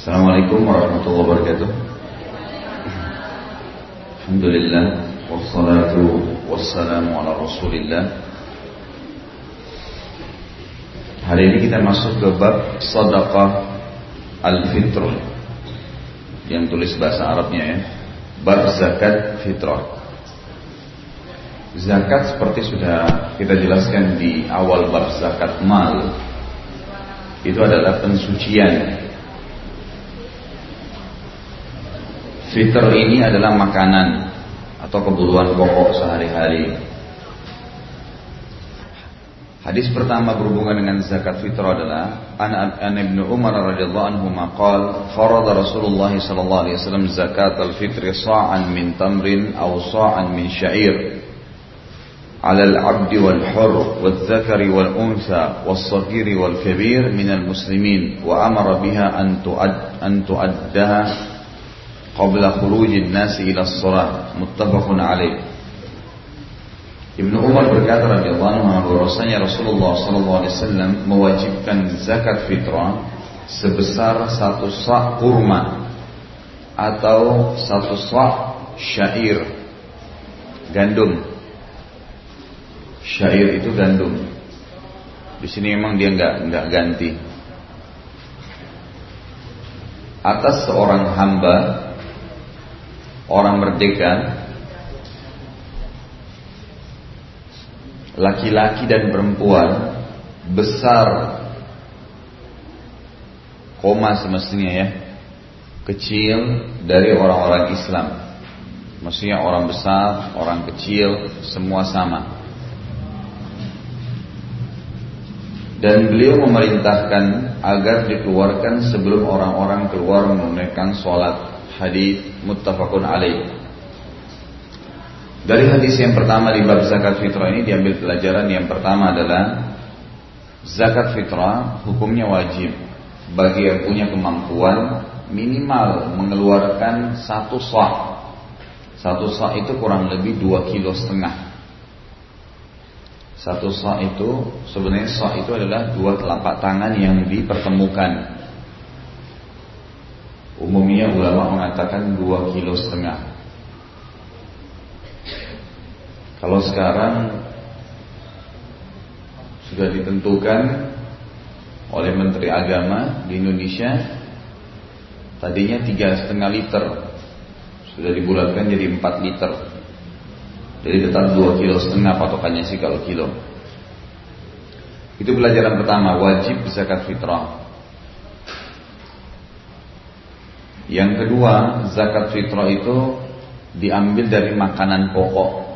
Assalamualaikum warahmatullahi wabarakatuh. Alhamdulillah wassalatu wassalamu ala Rasulillah. Hari ini kita masuk ke bab Shadaqah al-Fitr, yang tulis bahasa Arabnya ya, bab zakat fitrah. Zakat seperti sudah kita jelaskan di awal bab zakat mal, itu adalah pensucian. Fitr ini adalah makanan atau kebutuhan pokok sehari-hari. Hadis pertama berhubungan dengan zakat fitrah adalah an Ibnu Umar radhiyallahu anhu maqal farada Rasulullah sallallahu alaihi wasallam zakat al-fitr sa'an min tamrin aw sa'an min sya'ir ala al-'abd wal-hurr wal-dhakari wal-untha was-saghir wal-kabir min al-muslimin wa amara biha an tu'addaha qabla khurujin nasi ila as-shalah, muttafaqun alaih. Ibnu Umar berkata radhiyallahu anhu bahwasanya Rasulullah sallallahu alaihi wasallam mewajibkan zakat fitrah sebesar 1 sa' kurma atau 1 sa' syair, gandum. Syair itu gandum. Di sini memang dia enggak ganti. Atas seorang hamba, orang merdeka, laki-laki dan perempuan, besar, koma semestinya ya, kecil dari orang-orang Islam. Maksudnya orang besar, orang kecil, semua sama. Dan beliau memerintahkan agar dikeluarkan sebelum orang-orang keluar menunaikan sholat. Hadis muttafaqun alaih. Dari hadis yang pertama di bab zakat fitrah ini diambil pelajaran yang pertama adalah zakat fitrah hukumnya wajib bagi yang punya kemampuan minimal mengeluarkan 1 sa'. 1 sa' itu kurang lebih 2,5 kilo. 1 sa' itu sebenarnya sa' itu adalah 2 telapak tangan yang dipertemukan. Umumnya ulama mengatakan 2,5 kilo. Kalau sekarang sudah ditentukan oleh Menteri Agama di Indonesia, tadinya 3,5 liter, sudah dibulatkan jadi 4 liter. Jadi tetap 2,5 kilo patokannya sih kalau kilo. Itu pelajaran pertama, wajib zakat fitrah. Yang kedua, zakat fitrah itu diambil dari makanan pokok.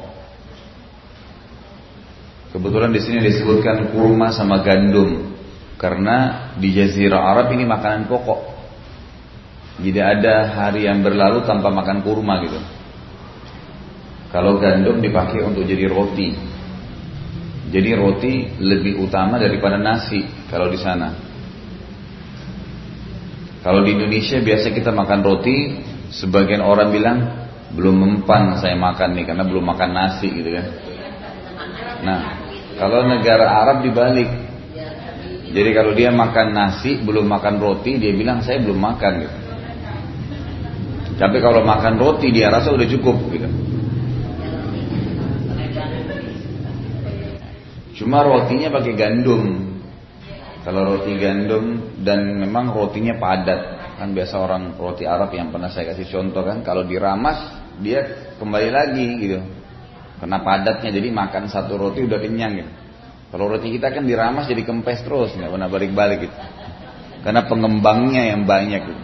Kebetulan di sini disebutkan kurma sama gandum, karena di Jazirah Arab ini makanan pokok. Tidak ada hari yang berlalu tanpa makan kurma gitu. Kalau gandum dipakai untuk jadi roti. Jadi roti lebih utama daripada nasi kalau di sana. Kalau di Indonesia biasa kita makan roti, sebagian orang bilang belum mempan saya makan nih karena belum makan nasi gitu kan. Nah, kalau negara Arab dibalik. Jadi kalau dia makan nasi belum makan roti, dia bilang saya belum makan gitu. Tapi kalau makan roti dia rasa udah cukup gitu. Cuma rotinya pakai gandum. Kalau roti gandum, dan memang rotinya padat. Kan biasa orang roti Arab yang pernah saya kasih contoh kan, kalau diramas dia kembali lagi gitu. Karena padatnya, jadi makan 1 roti udah kenyang gitu. Kalau roti kita kan diramas jadi kempes terus, nggak pernah balik-balik gitu. Karena pengembangnya yang banyak gitu.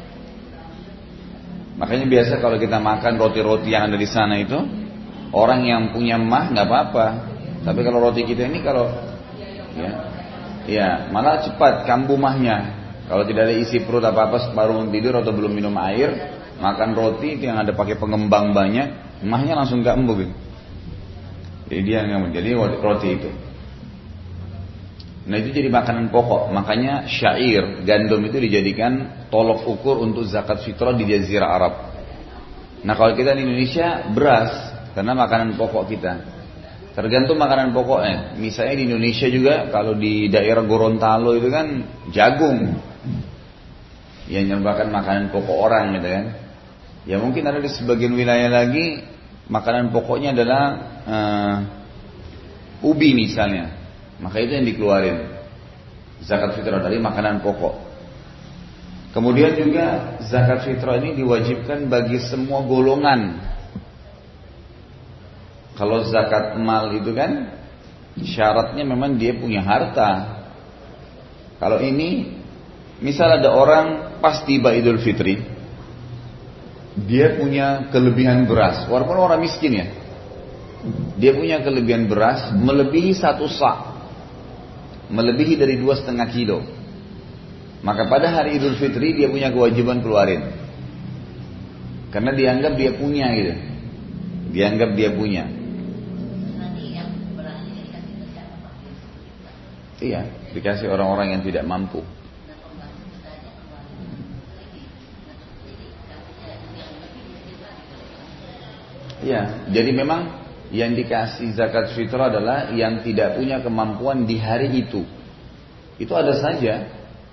Makanya biasa kalau kita makan roti-roti yang ada di sana itu, orang yang punya mah nggak apa-apa. Tapi kalau roti kita ini kalau ya malah cepat kambuh mahnya. Kalau tidak ada isi perut apa-apa, baru tidur atau belum minum air, makan roti itu yang ada pakai pengembang banyak, mahnya langsung kambuh gitu. Jadi dia nggak mau. Jadi roti itu. Nah itu jadi makanan pokok. Makanya syair, gandum itu dijadikan tolok ukur untuk zakat fitrah di Jazirah Arab. Nah kalau kita di Indonesia beras, karena makanan pokok kita. Tergantung makanan pokoknya. Misalnya di Indonesia juga kalau di daerah Gorontalo itu kan jagung. yang merupakan makanan pokok orang gitu kan. Ya mungkin ada di sebagian wilayah lagi makanan pokoknya adalah ubi misalnya, maka itu yang dikeluarin zakat fitrah dari makanan pokok. Kemudian juga zakat fitrah ini diwajibkan bagi semua golongan. Kalau zakat mal itu kan syaratnya memang dia punya harta. Kalau ini misal ada orang pas tiba Idul Fitri, dia punya kelebihan beras, walaupun orang miskin ya. Dia punya kelebihan beras melebihi 1 sa', melebihi dari 2,5 kilo. Maka pada hari Idul Fitri dia punya kewajiban keluarin, karena dianggap dia punya gitu. Dianggap dia punya. Iya, dikasih orang-orang yang tidak mampu. Ya, jadi memang yang dikasih zakat fitrah adalah yang tidak punya kemampuan di hari itu. Itu ada saja.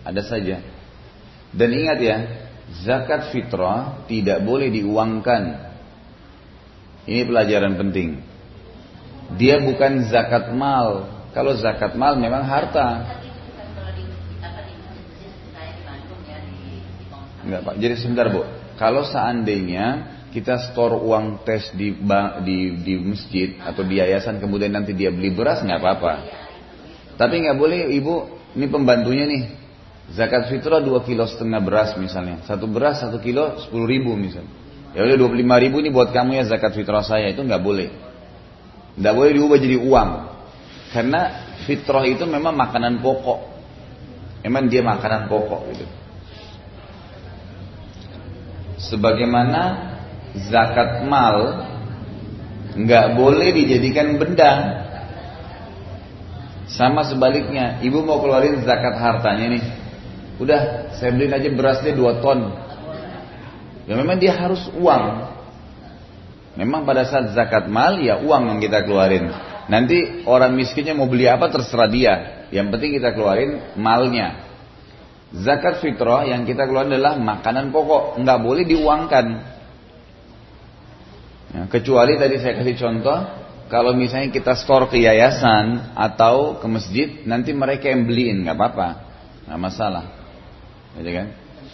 Dan ingat ya, zakat fitrah tidak boleh diuangkan. Ini pelajaran penting. Dia bukan zakat mal. Kalau zakat mal memang harta. Enggak Pak, jadi sebentar Bu. Kalau seandainya kita store uang tes di masjid atau di yayasan, kemudian nanti dia beli beras, nggak apa-apa. Tapi nggak boleh ibu, ini pembantunya nih, zakat fitrah 2,5 kilo beras misalnya, satu beras 1 kilo 10.000 misalnya. Ya udah 25.000 ini buat kamu ya zakat fitrah saya, itu nggak boleh. Nggak boleh diubah jadi uang, karena fitrah itu memang makanan pokok, memang dia makanan pokok gitu. Sebagaimana zakat mal nggak boleh dijadikan benda. Sama sebaliknya, ibu mau keluarin zakat hartanya nih, udah saya beliin aja berasnya 2 ton. Ya memang dia harus uang. Memang pada saat zakat mal ya uang yang kita keluarin. Nanti orang miskinnya mau beli apa terserah dia. Yang penting kita keluarin malnya. Zakat fitrah yang kita keluarin adalah makanan pokok, nggak boleh diuangkan. Ya, kecuali tadi saya kasih contoh, kalau misalnya kita store ke yayasan atau ke masjid, nanti mereka yang beliin, nggak apa-apa, nggak masalah, gitu kan?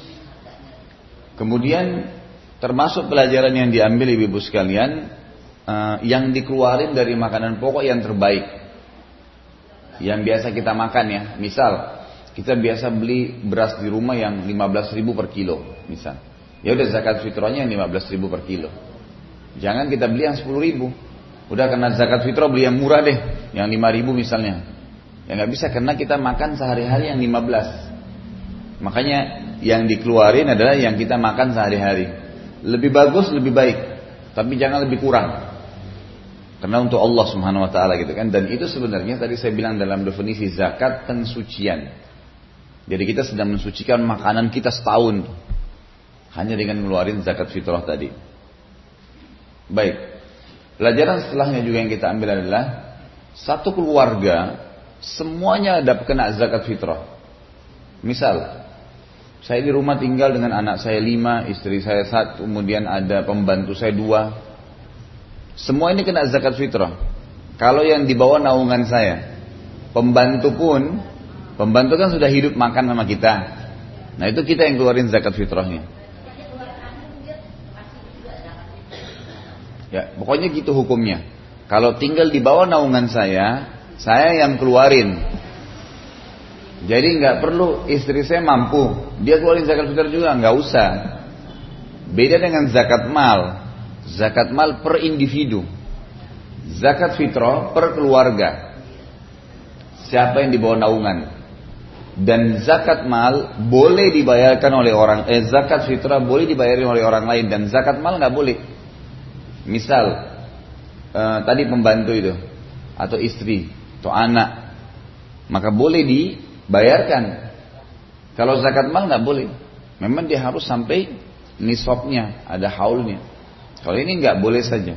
Kemudian termasuk pelajaran yang diambil ibu-ibu sekalian, yang dikeluarin dari makanan pokok yang terbaik, yang biasa kita makan ya. Misal kita biasa beli beras di rumah yang 15.000 per kilo, misal, ya udah zakat fitrahnya 15.000 per kilo. Jangan kita beli yang 10.000. Udah karena zakat fitrah beli yang murah deh, yang 5.000 misalnya. Ya nggak bisa, karena kita makan sehari-hari yang 15. Makanya yang dikeluarin adalah yang kita makan sehari-hari. Lebih bagus, lebih baik, tapi jangan lebih kurang. Karena untuk Allah Subhanahu wa taala gitu kan. Dan itu sebenarnya tadi saya bilang dalam definisi zakat pensucian. Jadi kita sedang mensucikan makanan kita setahun hanya dengan ngeluarin zakat fitrah tadi. Baik, pelajaran setelahnya juga yang kita ambil adalah satu keluarga semuanya ada kena zakat fitrah. Misal, saya di rumah tinggal dengan anak saya 5, istri saya 1, kemudian ada pembantu saya 2. Semua ini kena zakat fitrah. Kalau yang di bawah naungan saya, pembantu kan sudah hidup makan sama kita. Nah itu kita yang keluarin zakat fitrahnya. Ya, pokoknya gitu hukumnya. Kalau tinggal di bawah naungan saya yang keluarin. Jadi nggak perlu istri saya mampu, dia keluarin zakat fitrah juga, nggak usah. Beda dengan zakat mal. Zakat mal per individu. Zakat fitrah per keluarga. Siapa yang di bawah naungan. Dan zakat mal boleh dibayarkan oleh zakat fitrah boleh dibayarin oleh orang lain, dan zakat mal nggak boleh. Misal tadi pembantu itu atau istri atau anak, maka boleh dibayarkan. Kalau zakat mal nggak boleh. Memang dia harus sampai nisabnya, ada haulnya. Kalau ini nggak boleh saja.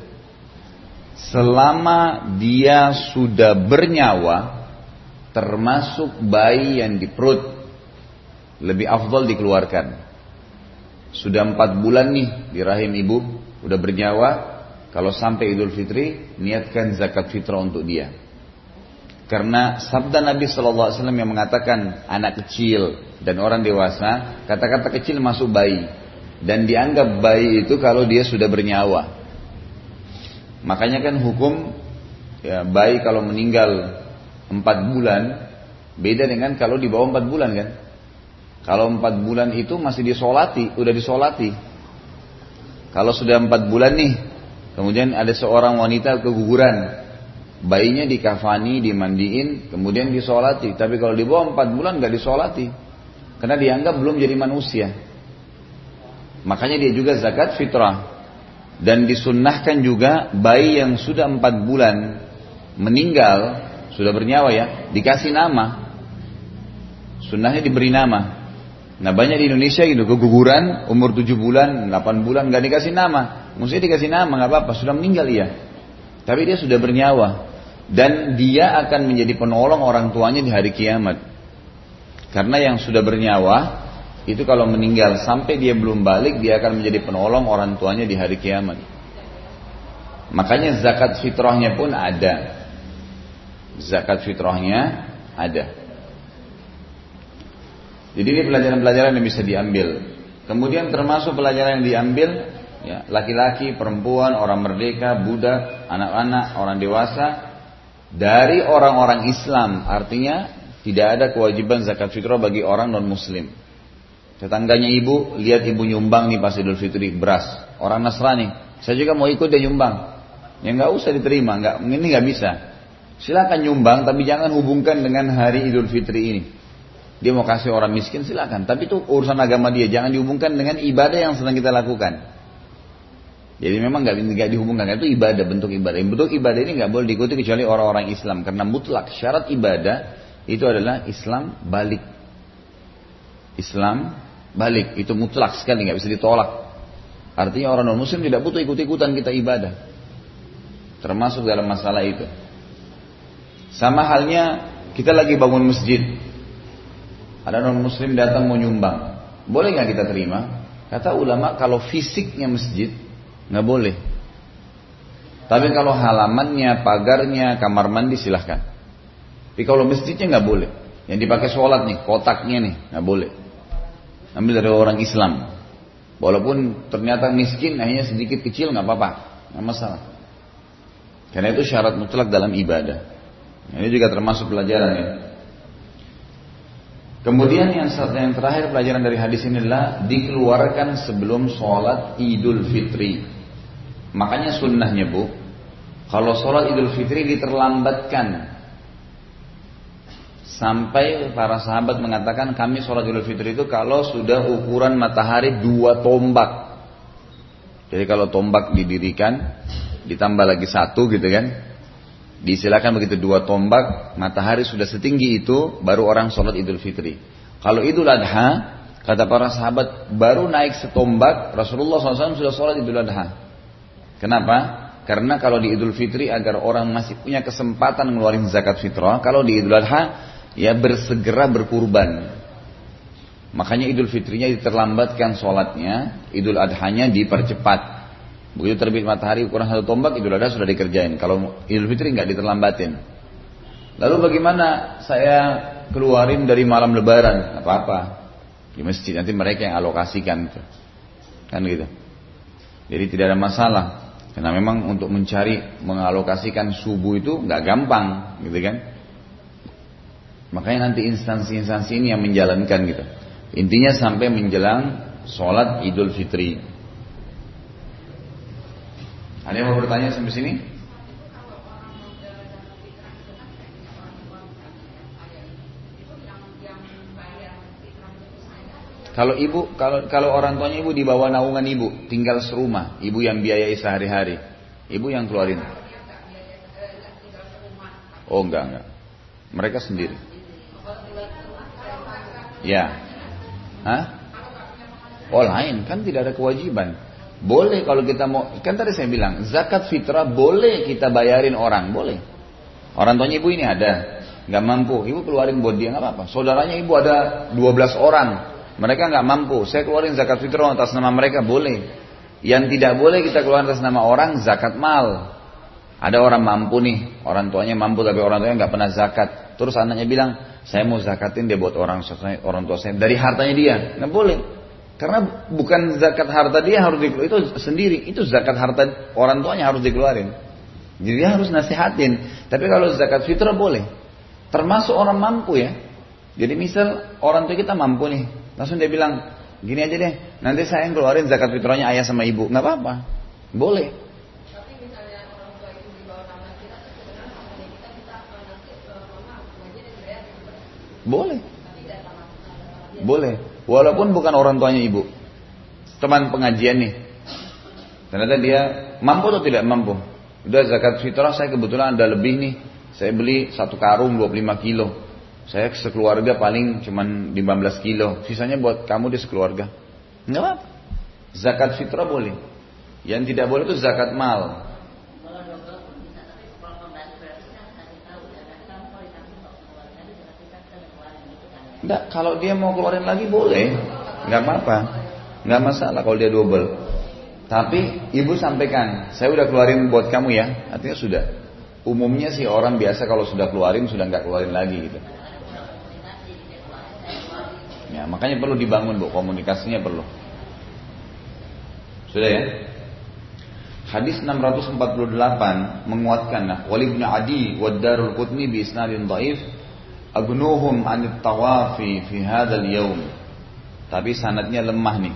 Selama dia sudah bernyawa, termasuk bayi yang di perut, lebih afdal dikeluarkan. sudah 4 bulan nih di rahim ibu, udah bernyawa, kalau sampai Idul Fitri, niatkan zakat fitrah untuk dia. Karena sabda Nabi SAW yang mengatakan anak kecil dan orang dewasa, kata-kata kecil masuk bayi. Dan dianggap bayi itu kalau dia sudah bernyawa. Makanya kan hukum ya, bayi kalau meninggal 4 bulan, beda dengan kalau di bawah 4 bulan kan. Kalau 4 bulan itu masih disolati, udah disolati. Kalau sudah 4 bulan nih, kemudian ada seorang wanita keguguran, bayinya dikafani, dimandiin, kemudian disolati. Tapi kalau di bawah 4 bulan gak disolati, karena dianggap belum jadi manusia. Makanya dia juga zakat fitrah. Dan disunnahkan juga bayi yang sudah 4 bulan meninggal, sudah bernyawa ya, dikasih nama. Sunnahnya diberi nama. Nah banyak di Indonesia gitu, keguguran umur 7 bulan, 8 bulan gak dikasih nama. Maksudnya dikasih nama gak apa-apa, sudah meninggal ya. Tapi dia sudah bernyawa. Dan dia akan menjadi penolong orang tuanya di hari kiamat. Karena yang sudah bernyawa, itu kalau meninggal sampai dia belum balik, dia akan menjadi penolong orang tuanya di hari kiamat. Makanya zakat fitrahnya pun ada. Zakat fitrahnya ada. Jadi ini pelajaran-pelajaran yang bisa diambil. Kemudian termasuk pelajaran yang diambil, ya, laki-laki, perempuan, orang merdeka, budak, anak-anak, orang dewasa, dari orang-orang Islam. Artinya tidak ada kewajiban zakat fitrah bagi orang non-muslim. Tetangganya ibu, lihat ibu nyumbang nih pas Idul Fitri beras. Orang Nasrani, saya juga mau ikut dia nyumbang. Ya nggak usah diterima, ini nggak bisa. Silakan nyumbang, tapi jangan hubungkan dengan hari Idul Fitri ini. Dia mau kasih orang miskin silakan, tapi itu urusan agama dia, jangan dihubungkan dengan ibadah yang sedang kita lakukan. Jadi memang nggak dihubungkan, itu ibadah, bentuk ibadah. Bentuk ibadah ini nggak boleh diikuti kecuali orang-orang Islam, karena mutlak syarat ibadah itu adalah Islam balik. Islam balik itu mutlak sekali, nggak bisa ditolak. Artinya orang non Muslim tidak butuh ikut-ikutan kita ibadah, termasuk dalam masalah itu. Sama halnya kita lagi bangun masjid, ada non Muslim datang mau nyumbang, boleh nggak kita terima? Kata ulama kalau fisiknya masjid nggak boleh. Tapi kalau halamannya, pagarnya, kamar mandi silahkan. Tapi kalau masjidnya nggak boleh. Yang dipakai sholat nih, kotaknya nih nggak boleh. Ambil dari orang Islam. Walaupun ternyata miskin, hanya sedikit kecil nggak apa-apa, nggak masalah. Karena itu syarat mutlak dalam ibadah. Ini juga termasuk pelajaran ya. Kemudian yang terakhir pelajaran dari hadis ini adalah dikeluarkan sebelum sholat Idul Fitri. Makanya sunnahnya bu, kalau sholat Idul Fitri diterlambatkan. Sampai para sahabat mengatakan kami sholat Idul Fitri itu kalau sudah ukuran matahari 2 tombak. Jadi kalau tombak didirikan, ditambah lagi 1 gitu kan. Disilakan begitu 2 tombak, matahari sudah setinggi itu, baru orang sholat Idul Fitri. Kalau Idul Adha, kata para sahabat, baru naik setombak, Rasulullah SAW sudah sholat Idul Adha. Kenapa? Karena kalau di Idul Fitri agar orang masih punya kesempatan ngeluarin zakat fitrah, kalau di Idul Adha ya bersegera berkurban. Makanya Idul Fitrinya diterlambatkan sholatnya, Idul Adhanya dipercepat. Begitu terbit matahari ukuran 1 tombak, Idul Adha sudah dikerjain. Kalau Idul Fitri nggak diterlambatin. Lalu bagaimana saya keluarin dari malam Lebaran? Apa-apa di masjid, nanti mereka yang alokasikan, kan gitu. Jadi tidak ada masalah. Karena memang untuk mengalokasikan subuh itu nggak gampang, gitu kan? Makanya nanti instansi-instansi ini yang menjalankan gitu. Intinya sampai menjelang sholat Idul Fitri. Ada yang mau bertanya sampai sini? Kalau ibu, kalau orang tuanya ibu di bawah naungan ibu, tinggal serumah, ibu yang biayai sehari-hari, ibu yang keluarin. Oh enggak, mereka sendiri. Ya, hah? Oh lain, kan tidak ada kewajiban. Boleh kalau kita mau, kan tadi saya bilang zakat fitrah boleh kita bayarin orang, boleh. Orang tuanya ibu ini ada, nggak mampu, ibu keluarin buat dia nggak apa-apa. Saudaranya ibu ada 12 orang, mereka nggak mampu, saya keluarin zakat fitrah atas nama mereka, boleh. Yang tidak boleh kita keluarin atas nama orang, zakat mal. Ada orang mampu nih, orang tuanya mampu tapi orang tuanya nggak pernah zakat. Terus anaknya bilang, saya mau zakatin dia buat orang tua saya dari hartanya dia, nggak boleh. Karena bukan zakat harta dia harus dikeluarin, itu sendiri, itu zakat harta orang tuanya harus dikeluarin. Jadi dia harus nasihatin. Tapi kalau zakat fitrah boleh. Termasuk orang mampu ya. Jadi misal orang tua kita mampu nih, langsung dia bilang, gini aja deh, nanti saya yang keluarin zakat fitrahnya ayah sama ibu, nggak apa-apa, boleh. Tapi misalnya orang tua itu di bawah nama kita, sebenarnya namanya kita nanti wajib dibayar. Boleh. Tapi tidak sama. Boleh. Walaupun bukan orang tuanya ibu, teman pengajian nih, ternyata dia mampu atau tidak mampu. Udah zakat fitrah saya kebetulan ada lebih nih, saya beli 1 karung 25 kilo. Saya sekeluarga paling cuman 15 kilo. Sisanya buat kamu di sekeluarga. Enggak apa-apa. Zakat fitrah boleh. Yang tidak boleh itu zakat mal. Enggak, kalau dia mau keluarin lagi boleh. Enggak apa-apa. Enggak masalah kalau dia double. Tapi ibu sampaikan, saya udah keluarin buat kamu ya. Artinya sudah. Umumnya sih orang biasa kalau sudah keluarin sudah enggak keluarin lagi gitu. Ya, makanya perlu dibangun Bu, komunikasinya perlu. Sudah ya? Hadis 648 menguatkan Walid bin Adi wa Darul Qutni bi isnadin dhaif agnuhum 'anit tawafi fi hadzal yaum. Tapi sanadnya lemah nih.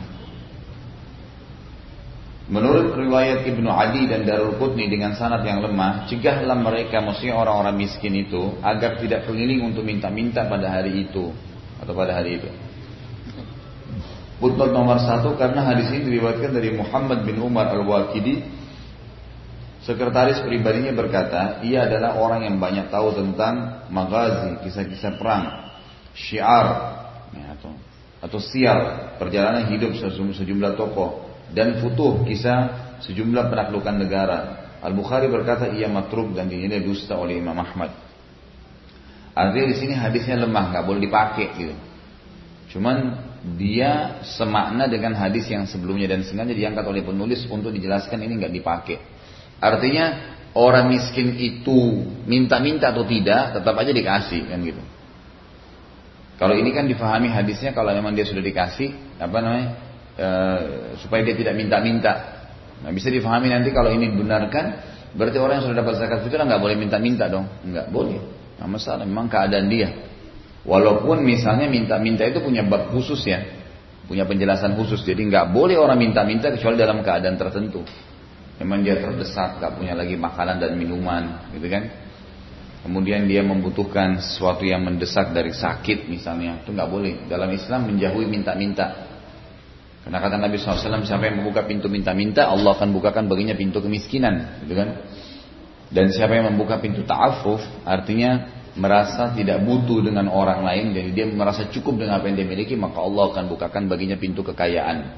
Menurut riwayat Ibnu Adi dan Darul Qutni dengan sanad yang lemah, cegahlah mereka, maksudnya orang-orang miskin itu, agar tidak keliling untuk minta-minta pada hari itu atau pada hari itu. Footnote nomor 1, karena hadis ini diriwayatkan dari Muhammad bin Umar al-Waqidi, sekretaris pribadinya berkata, ia adalah orang yang banyak tahu tentang maghazi, kisah-kisah perang, syiar, ya, atau siar, perjalanan hidup sejumlah tokoh, dan futuh, kisah sejumlah penaklukan negara. Al-Bukhari berkata ia matruk dan dinilai dusta oleh Imam Ahmad. Artinya di sini hadisnya lemah, nggak boleh dipakai gitu. Cuman dia semakna dengan hadis yang sebelumnya dan sengaja diangkat oleh penulis untuk dijelaskan ini nggak dipakai. Artinya orang miskin itu minta-minta atau tidak, tetap aja dikasih kan gitu. Kalau ini kan difahami hadisnya kalau memang dia sudah dikasih, supaya dia tidak minta-minta. Nah, bisa difahami nanti kalau ini dibenarkan, berarti orang yang sudah dapat zakat fitrah nggak boleh minta-minta dong, nggak boleh. Nah, masalah memang keadaan dia. Walaupun misalnya minta-minta itu punya bab khusus ya, punya penjelasan khusus. Jadi nggak boleh orang minta-minta kecuali dalam keadaan tertentu. Memang dia terdesak, nggak punya lagi makanan dan minuman, gitu kan? Kemudian dia membutuhkan sesuatu yang mendesak dari sakit misalnya, itu nggak boleh. Dalam Islam menjauhi minta-minta. Karena kata Nabi SAW, siapa yang membuka pintu minta-minta, Allah akan bukakan baginya pintu kemiskinan, gitu kan? Dan siapa yang membuka pintu ta'affuf, artinya merasa tidak butuh dengan orang lain, jadi dia merasa cukup dengan apa yang dia miliki, maka Allah akan bukakan baginya pintu kekayaan.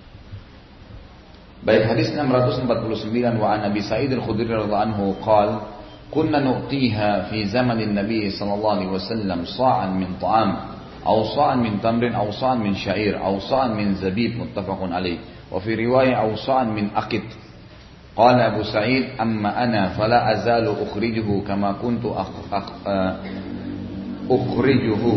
Baik, hadis 649 wa an Abi Sa'id al-Khudri radhiyallahu anhu qala kunna nu'tiha fi zamanin Nabi sallallahu alaihi wasallam sa'an min ta'am aw sa'an min tamrin aw sa'an min sya'ir aw sa'an min zabib muttafaqun alaih wa fi riwayah aw sa'an min aqit. Qala Abu Sa'id amma ana fala azalu ukhrijuhu kama kuntu ukhrijuhu.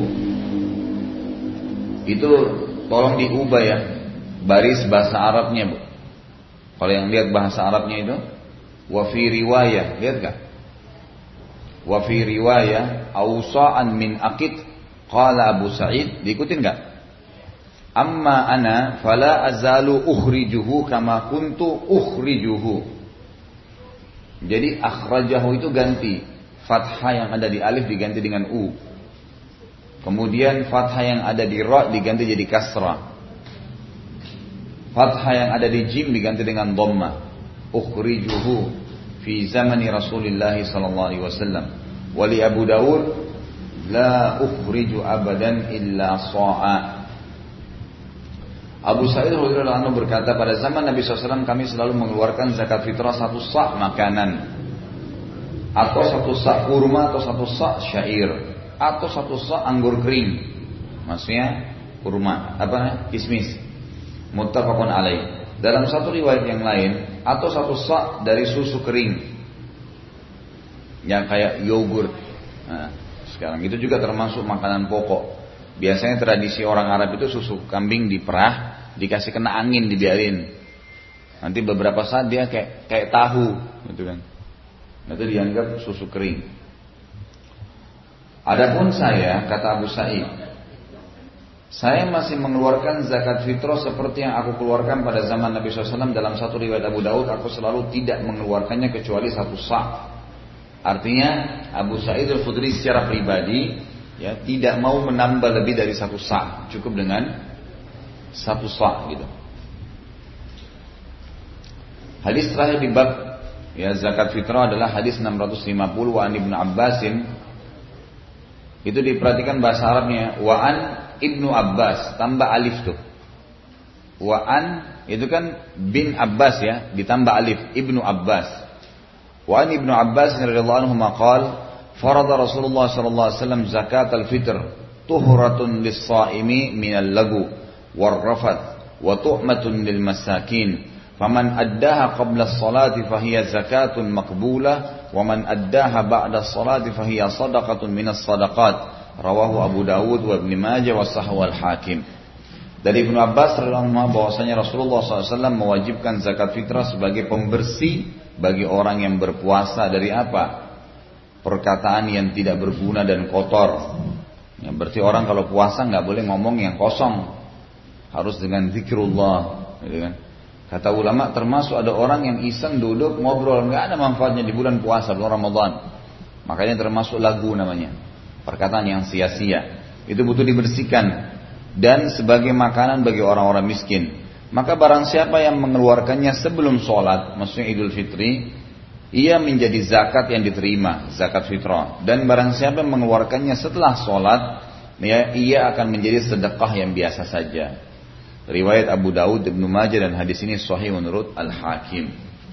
Itu tolong diubah ya baris bahasa Arabnya Bu. Kalau yang lihat bahasa Arabnya itu wa fi riwayah, lihat enggak? Wa fi riwayah awsa'an min aqid. Qala Abu Sa'id, diikutin enggak? Amma ana fala azalu ukhrijuhu kama kuntu ukhrijuhu. Jadi akhrajahu itu ganti, fathah yang ada di alif diganti dengan u. Kemudian fathah yang ada di ra diganti jadi kasrah. Fathah yang ada di jim diganti dengan dhamma. Ukhrijuhu fi zamani Rasulillah sallallahu alaihi wasallam. Wa li Abu Dawud la ukhriju abadan illa sa'a. Abu Sa'id radhiyallahu anhu berkata, pada zaman Nabi SAW kami selalu mengeluarkan zakat fitrah 1 sa' makanan, atau 1 sa' kurma, atau 1 sa' syair, atau 1 sa' anggur kering. Maksudnya kurma, kismis. Muttafaqun alaih. Dalam satu riwayat yang lain, atau 1 sa' dari susu kering, yang kayak yogurt. Nah, sekarang itu juga termasuk makanan pokok. Biasanya tradisi orang Arab itu susu kambing diperah, dikasih kena angin, dibiarin. Nanti beberapa saat dia kayak tahu, gitu kan. Itu dianggap susu kering. Adapun saya, kata Abu Sa'id, saya masih mengeluarkan zakat fitrah seperti yang aku keluarkan pada zaman Nabi SAW. Dalam satu riwayat Abu Daud, aku selalu tidak mengeluarkannya kecuali 1 sa'. Artinya Abu Sa'id Al-Khudri secara pribadi ya tidak mau menambah lebih dari 1 sa', cukup dengan 1 sa' gitu. Hadis terakhir di bab ya zakat fitrah adalah hadis 650 wa an Ibnu Abbasin. Itu diperhatikan bahasa Arabnya, wa an Ibnu Abbas, tambah alif tuh. Wa an itu kan bin Abbas ya, ditambah alif, Ibnu Abbas. Wa an Ibnu Abbas radhiyallahu anhu maqal farada Rasulullah sallallahu alaihi wasallam zakat al-fitr tuhratun lis-shaimi minal lagu war-rafath wa tu'matun lil masakin. Faman addaha qabla as-salati fahiya zakatun maqbulah wa man addaha ba'da as-salati fahiya sadaqatun minas sadaqat. Rawahu Abu Dawud wa Ibn Majah wa Sahih al-Hakim. Dari Ibnu Abbas radhiyallahu anhu bahwasanya Rasulullah SAW mewajibkan zakat fitrah sebagai pembersih bagi orang yang berpuasa dari apa? Perkataan yang tidak berguna dan kotor. Ya, berarti orang kalau puasa nggak boleh ngomong yang kosong, harus dengan zikrullah, gitu kan? Kata ulama termasuk ada orang yang iseng duduk ngobrol, nggak ada manfaatnya di bulan puasa, bulan Ramadan. Makanya termasuk lagu namanya, perkataan yang sia-sia. Itu butuh dibersihkan dan sebagai makanan bagi orang-orang miskin. Maka barang siapa yang mengeluarkannya sebelum sholat, maksudnya Idul Fitri, ia menjadi zakat yang diterima, zakat fitrah. Dan barang siapa yang mengeluarkannya setelah sholat, ya, ia akan menjadi sedekah yang biasa saja. Riwayat Abu Daud, Ibnu Majah, dan hadis ini sahih menurut Al-Hakim.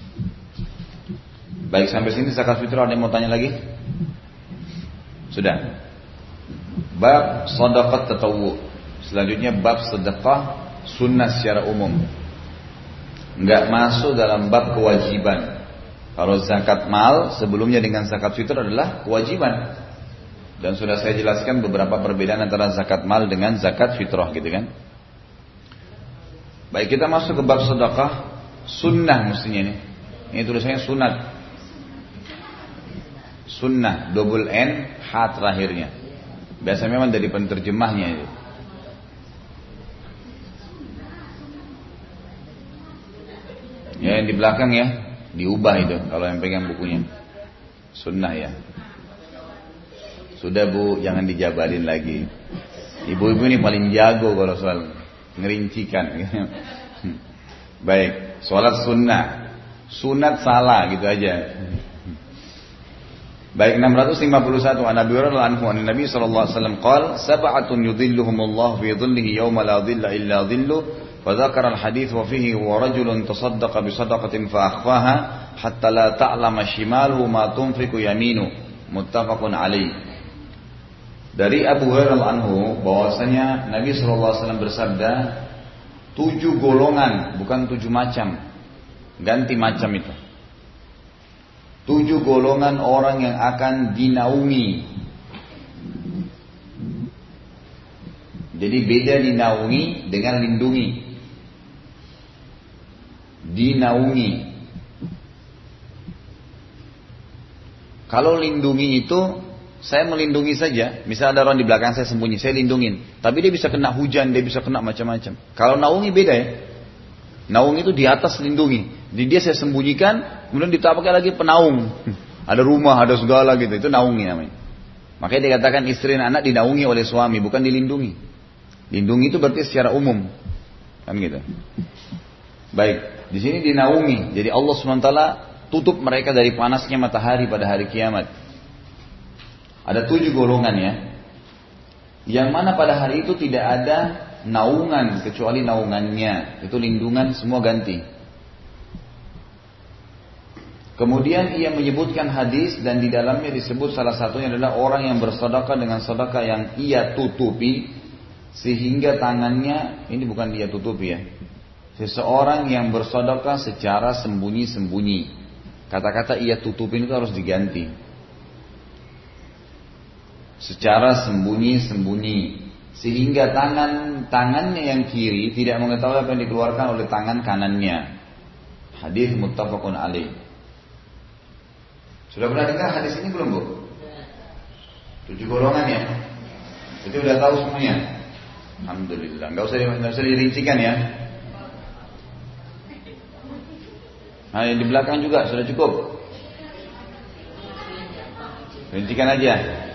Baik, sampai sini zakat fitrah. Ada yang mau tanya lagi? Sudah. Bab sedekah tatawwu. Selanjutnya bab sedekah sunnah secara umum. Enggak masuk dalam bab kewajiban. Kalau zakat mal sebelumnya dengan zakat fitrah adalah kewajiban. Dan sudah saya jelaskan beberapa perbedaan antara zakat mal dengan zakat fitrah, gitu kan? Baik, kita masuk ke bab sedekah sunnah mestinya ini. Ini tulisannya sunat. Sunnah, double N, H terakhirnya. Biasa memang dari penterjemahnya itu. Ya, yang di belakang ya, diubah itu kalau yang pegang bukunya. Sunnah ya. Sudah Bu, jangan dijabarin lagi. Ibu-ibu ini paling jago kalau soal ngerincikan. Baik, sholat sunnah. Sunat salah gitu aja. Baik, 651 an Abi Hurairah anhu an Nabi sallallahu alaihi wasallam qala sab'atun yudhilluhumullahu fi dhillihi yawma la dhilla illa dhilluh fa dzakara al-hadits wa fihi wa rajulun tasaddaqa bi sadaqatin fa akhfaha hatta la ta'lama shimaluhu ma tunfiqu yaminu. Muttafaqun alaih. Dari Abu Hurairah anhu bahwasanya Nabi sallallahu alaihi wasallam bersabda 7 golongan, bukan 7 macam. Ganti macam itu. 7 golongan orang yang akan dinaungi. Jadi beda dinaungi dengan lindungi. Dinaungi. Kalau lindungi itu saya melindungi saja. Misal ada orang di belakang saya sembunyi, saya lindungin. Tapi dia bisa kena hujan, dia bisa kena macam-macam. Kalau naungi beda ya. Naungi itu di atas lindungi. Jadi dia saya sembunyikan, kemudian ditambahkan lagi penaung. Ada rumah, ada segala gitu. Itu naungi namanya. Makanya dikatakan istri dan anak dinaungi oleh suami, bukan dilindungi. Lindungi itu berarti secara umum. Kan gitu. Baik, di sini dinaungi. Jadi Allah SWT tutup mereka dari panasnya matahari pada hari kiamat. Ada 7 golongan ya. Yang mana pada hari itu tidak ada naungan kecuali naungannya. Itu lindungan semua ganti. Kemudian ia menyebutkan hadis dan di dalamnya disebut salah satunya adalah orang yang bersedekah dengan sedekah yang ia tutupi sehingga tangannya, ini bukan dia tutupi ya, seseorang yang bersedekah secara sembunyi-sembunyi. Kata-kata ia tutupin itu harus diganti. Secara sembunyi-sembunyi, sehingga tangannya yang kiri tidak mengetahui apa yang dikeluarkan oleh tangan kanannya. Hadis muttafaqun alaih. Sudah pernah dengar hadis ini belum, Bu? 7 golongan ya. Jadi udah tahu semuanya. Alhamdulillah. Enggak usah dirincikan ya. Nah, yang di belakang juga sudah cukup. Rincikan aja.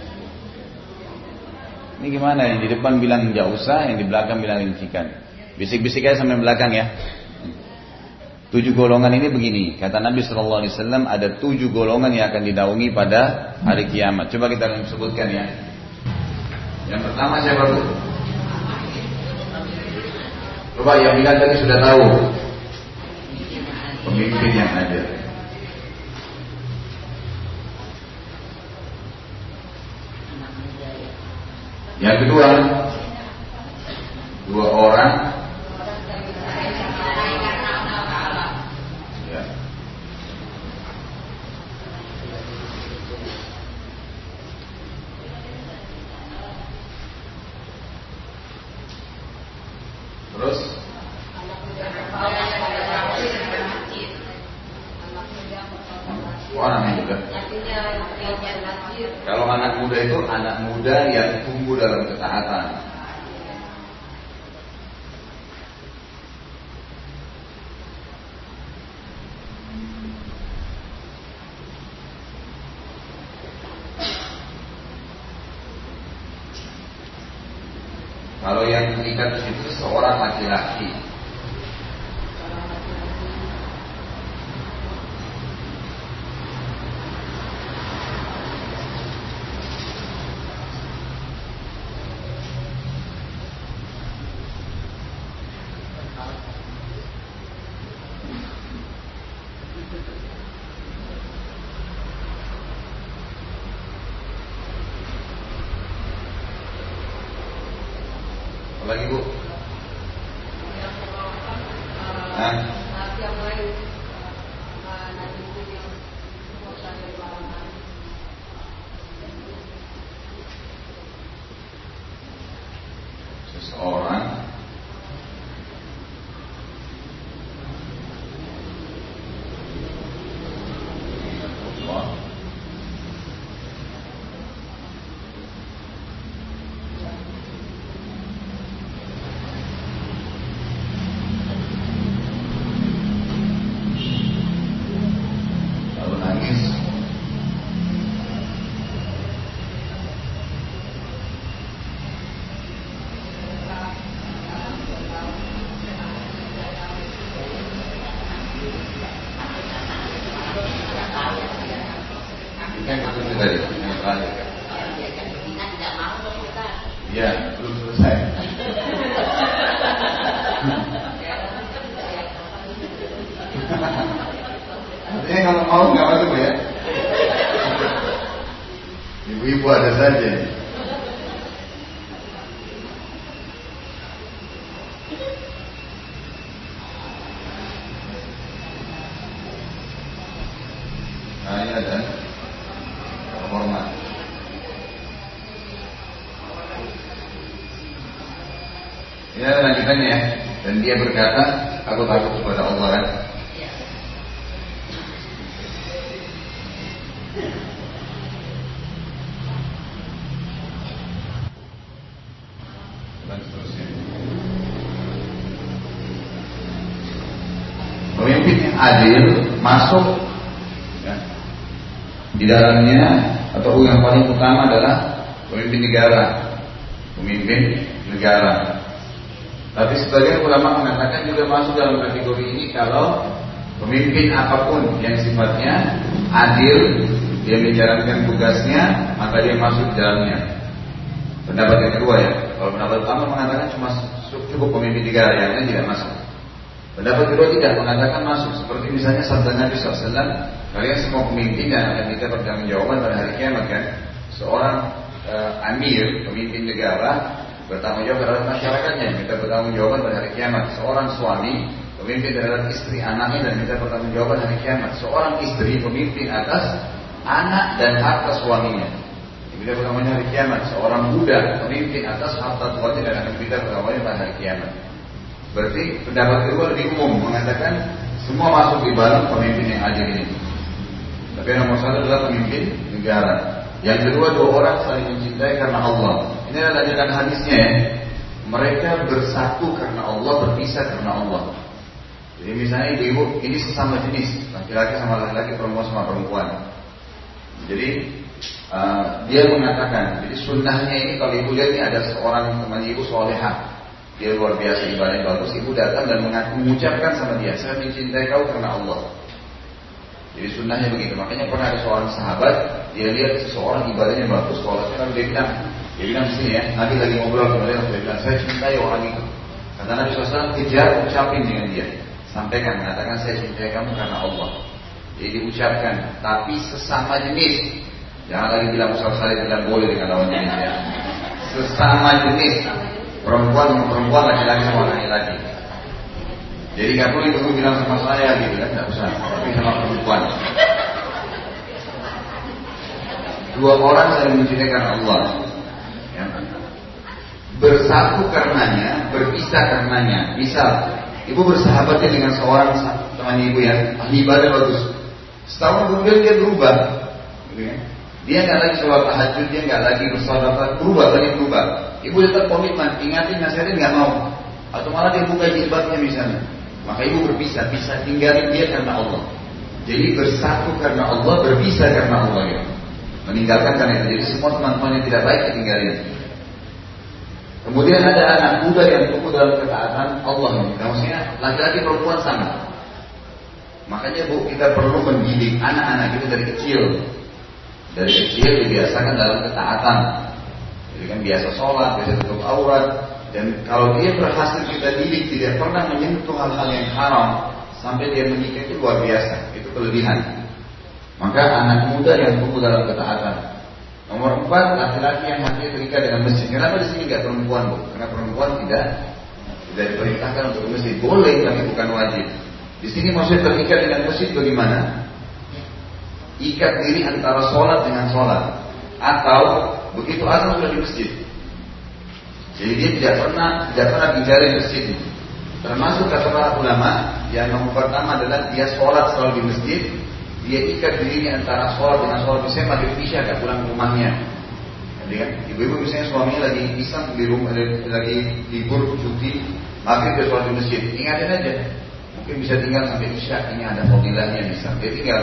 Ini gimana, yang di depan bilang enggak usah, yang di belakang bilang rincikan. Bisik-bisik aja sampai belakang ya. 7 golongan ini begini, kata Nabi SAW, ada 7 golongan yang akan dinaungi pada hari kiamat. Coba kita sebutkan ya. Yang pertama siapa Bu? Coba yang bilang tadi sudah tahu. Pemimpin yang ada. Yang kedua, 2 orang. Ya. Terus anak muda. Kalau anak muda itu anak muda yang tumbuh dalam ketaatan. Kalau yang terikat di situ seorang laki-laki. Lagi Bu? Seseorang ya, belum selesai. Artinya kalau mau nggak masuk ya. Ibu-ibu ada saja. Nah ini ada hormat. Ini ada lanjutannya ya. Dan dia berkata, aku takut kepada Allah kan. Dan seterusnya. Pemimpin yang adil masuk ya, di dalamnya, atau yang paling utama adalah pemimpin negara. Pemimpin negara. Tapi sebagian ulama mengatakan juga masuk dalam kategori ini kalau pemimpin apapun yang sifatnya adil, dia menjalankan tugasnya, maka dia masuk di dalamnya. Pendapat yang kedua ya. Kalau pendapat pertama mengatakan cuma cukup pemimpin negara, yang lain tidak masuk. Pendapat kedua tidak, mengatakan masuk. Seperti misalnya sabda Nabi SAW, kalian semua pemimpin dan akan kita bertanggung jawaban pada hari kiamat kan. Seorang amir, pemimpin negara, bertanggung jawab terhadap masyarakatnya, minta bertanggung jawab pada hari kiamat. Seorang suami pemimpin terhadap istri anaknya dan minta bertanggung jawab hari kiamat. Seorang istri pemimpin atas anak dan harta suaminya, minta bertanggung jawab hari kiamat. Seorang budak pemimpin atas harta tuannya dan akan minta bertanggung jawab pada hari kiamat. Berarti pendapat kedua lebih umum, mengatakan semua masuk di dalam pemimpin yang adil ini. Tapi yang nomor satu adalah pemimpin negara. Yang kedua, dua orang saling mencintai karena Allah. Ini adalah lanjutan hadisnya ya. Mereka bersatu karena Allah, berpisah karena Allah. Jadi misalnya ibu ini sesama jenis, laki-laki sama laki-laki, perempuan sama perempuan. Jadi dia mengatakan, jadi sunnahnya ini kalau ibu lihat ini ada seorang teman ibu solehah, dia luar biasa ibadahnya bagus. Ibu datang dan mengucapkan sama dia, saya mencintai kau karena Allah. Jadi sunnahnya begitu. Makanya pernah ada seorang sahabat, dia lihat seseorang ibadahnya bagus, sholatnya, lalu dia bilang di sini ya, Nabi lagi ngobrol sama dia bilang, saya cintai orang itu. Kata Nabi SAW, kejar, ucapin dengan dia, sampaikan, mengatakan saya cintai kamu karena Allah. Jadi diucapkan, tapi sesama jenis. Jangan lagi bilang Ustaz Salih bilang boleh dengan lawan jenis ya. Sesama jenis, perempuan sama perempuan, laki-laki sama laki-laki. Jadi gak boleh kamu bilang sama saya gitu kan, gak usah, tapi sama perempuan. Dua orang saling mencintai karena Allah ya. Bersatu karenanya, berpisah karenanya. Misal, ibu bersahabatnya dengan seorang teman ibu yang ahli ibadah bagus. Setahun kemudian dia berubah gitu ya. Dia gak lagi sholat tahajud, dia gak lagi bersedekah, berubah. Ibu tetap komitmen, ingatin, nasihatin gak mau. Atau malah dia buka jilbabnya misalnya. Maka ibu berpisah, tinggalin dia karena Allah. Jadi bersatu karena Allah, berpisah karena Allah ya. Meninggalkan karena itu. Jadi semua teman-teman yang tidak baik ditinggalin. Kemudian ada anak muda yang tumbuh dalam ketaatan Allah. Maksudnya laki-laki perempuan sama. Makanya bu, kita perlu mendidik anak-anak kita dari kecil. Dari kecil dibiasakan dalam ketaatan. Jadi kan biasa sholat, biasa tutup aurat. Dan kalau dia berhasil kita didik tidak pernah menyentuh hal-hal yang haram sampai dia menikah, itu luar biasa, itu kelebihan. Maka anak muda yang tumbuh dalam ketaatan. Nomor 4, laki-laki yang hatinya terikat dengan masjid. Kenapa di sini nggak perempuan bu? Karena perempuan tidak diperintahkan untuk ke masjid. Boleh tapi bukan wajib. Di sini maksudnya terikat dengan masjid bagaimana? Ikat diri antara sholat dengan sholat, atau begitu azan sudah di masjid. Jadi dia tidak pernah bicara di masjid. Termasuk kata para ulama yang nomor pertama adalah dia sholat selalu di masjid. Dia ikat dirinya antara sholat dengan sholat. Misalnya maghrib isya gak pulang ke rumahnya. Jadi kan ibu-ibu misalnya suaminya lagi iseng di rumah, lagi libur cuti, maghrib dia sholat di masjid. Ingatin aja, mungkin bisa tinggal sampai isya. Ini ada fadilahnya bisa. Dia tinggal.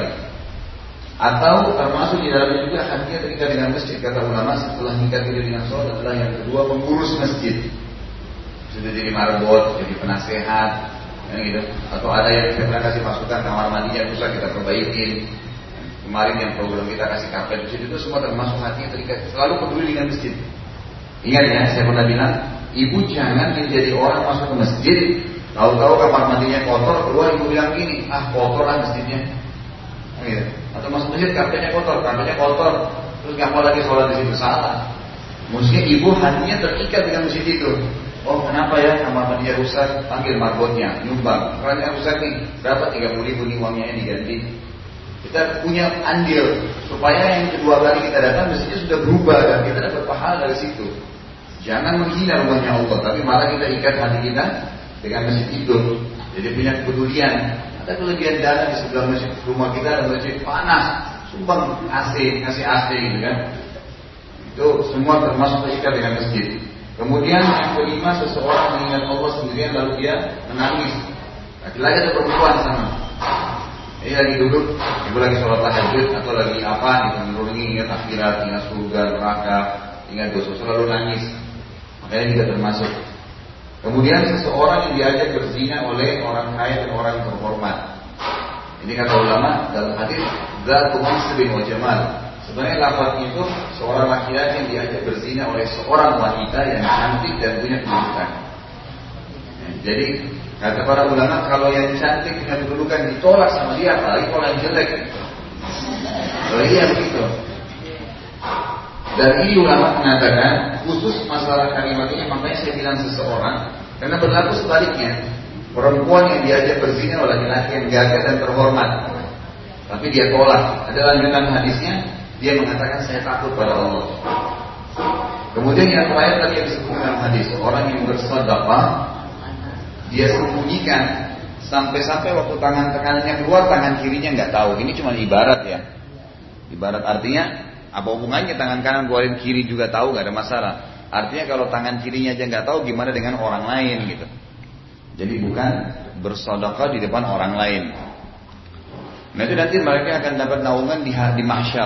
Atau termasuk di dalamnya juga hatinya terikat dengan masjid. Kata ulama setelah nikah diri dengan sholat adalah yang kedua pengurus masjid. Sudah jadi marbot, jadi penasehat, ya gitu. Atau ada yang kita pernah kasih masukan kamar mandinya bisa kita perbaikin. Kemarin yang program kita kasih karpet di situ, itu semua termasuk hatinya terikat. Selalu peduli dengan masjid. Ingat ya, saya pernah bilang, ibu jangan menjadi orang masuk ke masjid, tahu-tahu kamar mandinya kotor, keluar ibu bilang gini, kotor lah masjidnya. Gitu. Atau masuk masjid karpetnya kotor, terus nggak mau lagi sholat di situ, salah. Maksudnya ibu hatinya terikat dengan masjid itu. Oh kenapa ya kamar mandinya rusak? Panggil marbotnya, nyumbang. Kerannya rusak nih, berapa 30.000 nih uangnya ini diganti. Kita punya andil supaya yang kedua kali kita datang masjidnya sudah berubah dan kita dapat pahala dari situ. Jangan menghina rumahnya Allah, tapi malah kita ikat hati kita dengan masjid itu. Jadi punya kepedulian. Ada kelebihan dana di sebelah masjid rumah kita ada masjid panas, sumbang AC, ngasih AC gitu kan. Itu semua termasuk terikat dengan masjid. Kemudian yang kelima, seseorang mengingat Allah sendirian lalu dia menangis. Laki-laki atau perempuan sama. Ini lagi duduk, ibu lagi sholat tahajud atau lagi apa gitu, menurungi ingat akhirat, ingat surga, neraka, ingat dosa, selalu nangis. Makanya juga termasuk. Kemudian seseorang yang diajak berzina oleh orang kaya dan orang terhormat. Ini kata ulama dalam hadis Zatu Mansibin wa Jamal. Sebenarnya lafaz itu seorang laki-laki yang diajak berzina oleh seorang wanita yang cantik dan punya kedudukan. Jadi kata para ulama kalau yang cantik punya kedudukan ditolak sama dia, apalagi kalau yang jelek. Oh iya begitu. Dan ini ulama mengatakan khusus masalah kalimat ini, makanya saya bilang seseorang, karena berlaku sebaliknya. Perempuan yang diajak berzina oleh laki-laki yang gagah dan terhormat, tapi dia tolak. Ada lanjutan hadisnya, dia mengatakan saya takut pada Allah. Kemudian yang terakhir tadi yang disebutkan dalam hadis, orang yang bersedekah dia sembunyikan sampai-sampai waktu tangan kanannya keluar, tangan kirinya nggak tahu. Ini cuma ibarat ya. Ibarat artinya apa hubungannya tangan kanan keluarin kiri juga tahu, nggak ada masalah. Artinya kalau tangan kirinya aja nggak tahu, gimana dengan orang lain gitu. Jadi bukan bersedekah di depan orang lain. Nah itu nanti mereka akan dapat naungan di mahsyar.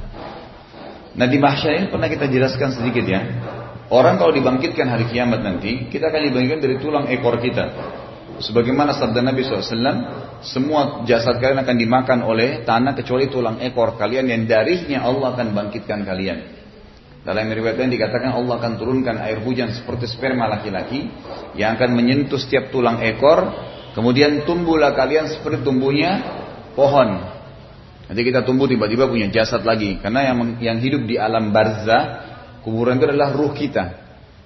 Nah di mahsyar ini pernah kita jelaskan sedikit ya. Orang kalau dibangkitkan hari kiamat nanti, kita akan dibangkitkan dari tulang ekor kita. Sebagaimana sabda Nabi SAW, semua jasad kalian akan dimakan oleh tanah kecuali tulang ekor kalian yang darinya Allah akan bangkitkan kalian. Dalam riwayat lain dikatakan Allah akan turunkan air hujan seperti sperma laki-laki yang akan menyentuh setiap tulang ekor, kemudian tumbuhlah kalian seperti tumbuhnya pohon. Nanti kita tumbuh tiba-tiba punya jasad lagi, karena yang hidup di alam barzah, kuburan itu adalah ruh kita.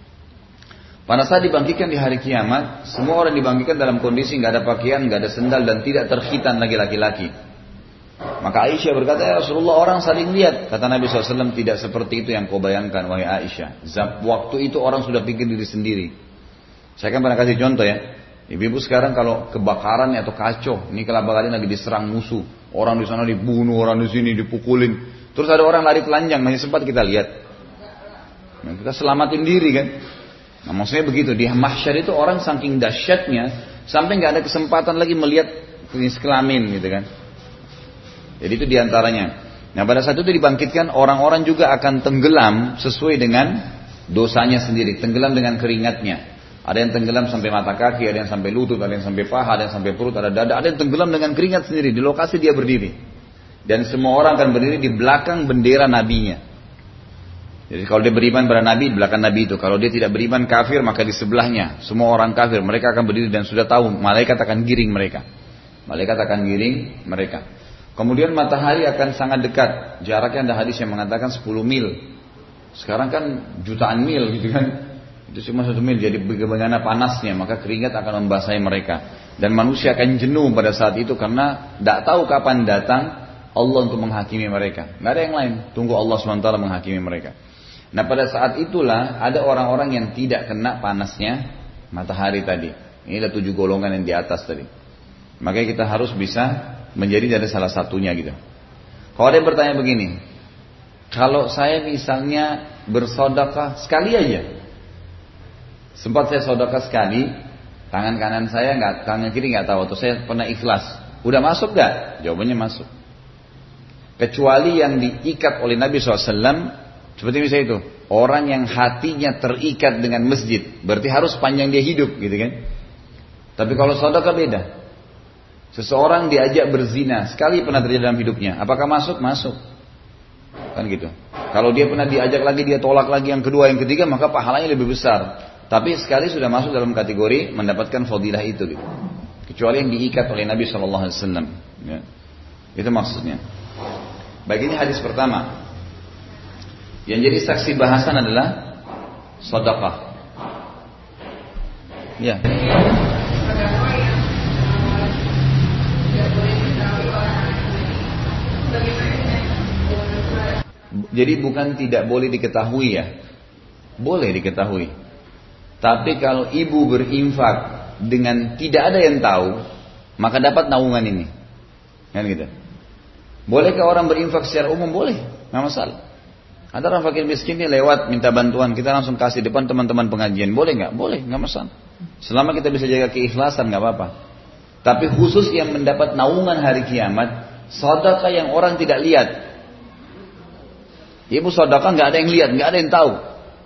Pada saat dibangkitkan di hari kiamat, semua orang dibangkitkan dalam kondisi nggak ada pakaian, nggak ada sendal dan tidak terkhitan lagi laki-laki. Maka Aisyah berkata, ya Rasulullah, orang saling lihat. Kata Nabi SAW, tidak seperti itu yang kau bayangkan, wahai Aisyah. Waktu itu orang sudah pikir diri sendiri. Saya kan pernah kasih contoh ya. Ibu-ibu sekarang kalau kebakaran atau kacau, ini kelabaran lagi diserang musuh, orang di sana dibunuh, orang di sini dipukulin. Terus ada orang lari telanjang, masih sempat kita lihat. Nah, kita selamatin diri kan. Nah maksudnya begitu, di mahsyar itu orang saking dahsyatnya sampai nggak ada kesempatan lagi melihat jenis kelamin gitu kan. Jadi itu diantaranya. Nah pada saat itu dibangkitkan orang-orang juga akan tenggelam sesuai dengan dosanya sendiri, tenggelam dengan keringatnya. Ada yang tenggelam sampai mata kaki, ada yang sampai lutut, ada yang sampai paha, ada yang sampai perut, ada dada, ada yang tenggelam dengan keringat sendiri di lokasi dia berdiri. Dan semua orang akan berdiri di belakang bendera nabinya. Jadi kalau dia beriman pada Nabi, di belakang Nabi itu. Kalau dia tidak beriman kafir, maka di sebelahnya. Semua orang kafir, mereka akan berdiri dan sudah tahu, malaikat akan giring mereka. Malaikat akan giring mereka. Kemudian matahari akan sangat dekat. Jaraknya ada hadis yang mengatakan 10 mil. Sekarang kan jutaan mil gitu kan. Itu cuma 1 mil, jadi bagaimana panasnya, maka keringat akan membasahi mereka. Dan manusia akan jenuh pada saat itu karena tidak tahu kapan datang Allah untuk menghakimi mereka. Tidak ada yang lain, tunggu Allah SWT menghakimi mereka. Nah pada saat itulah ada orang-orang yang tidak kena panasnya matahari tadi. Inilah 7 golongan yang di atas tadi. Makanya kita harus bisa menjadi dari salah satunya gitu. Kalau ada yang bertanya begini, kalau saya misalnya bersedekah sekali aja, sempat saya sedekah sekali, tangan kanan saya nggak, tangan kiri nggak tahu, atau saya pernah ikhlas, udah masuk nggak? Jawabannya masuk. Kecuali yang diikat oleh Nabi SAW. Seperti misalnya itu, orang yang hatinya terikat dengan masjid, berarti harus panjang dia hidup, gitu kan? Tapi kalau sedekah beda. Seseorang diajak berzina, sekali pernah terjadi dalam hidupnya, apakah masuk? Masuk. Kan gitu. Kalau dia pernah diajak lagi, dia tolak lagi yang kedua, yang ketiga, maka pahalanya lebih besar. Tapi sekali sudah masuk dalam kategori mendapatkan fadilah itu, gitu. Kecuali yang diikat oleh Nabi SAW. Ya. Itu maksudnya. Baik, ini hadis pertama. Yang jadi saksi bahasan adalah sedekah. Ya. Jadi bukan tidak boleh diketahui ya. Boleh diketahui. Tapi kalau ibu berinfak dengan tidak ada yang tahu, maka dapat naungan ini. Kan gitu. Bolehkah orang berinfak secara umum? Boleh, nggak masalah. Ada orang fakir miskin ini lewat minta bantuan, kita langsung kasih depan teman-teman pengajian. Boleh nggak? Boleh, nggak masalah. Selama kita bisa jaga keikhlasan nggak apa-apa. Tapi khusus yang mendapat naungan hari kiamat, sedekah yang orang tidak lihat. Ibu sedekah nggak ada yang lihat, nggak ada yang tahu.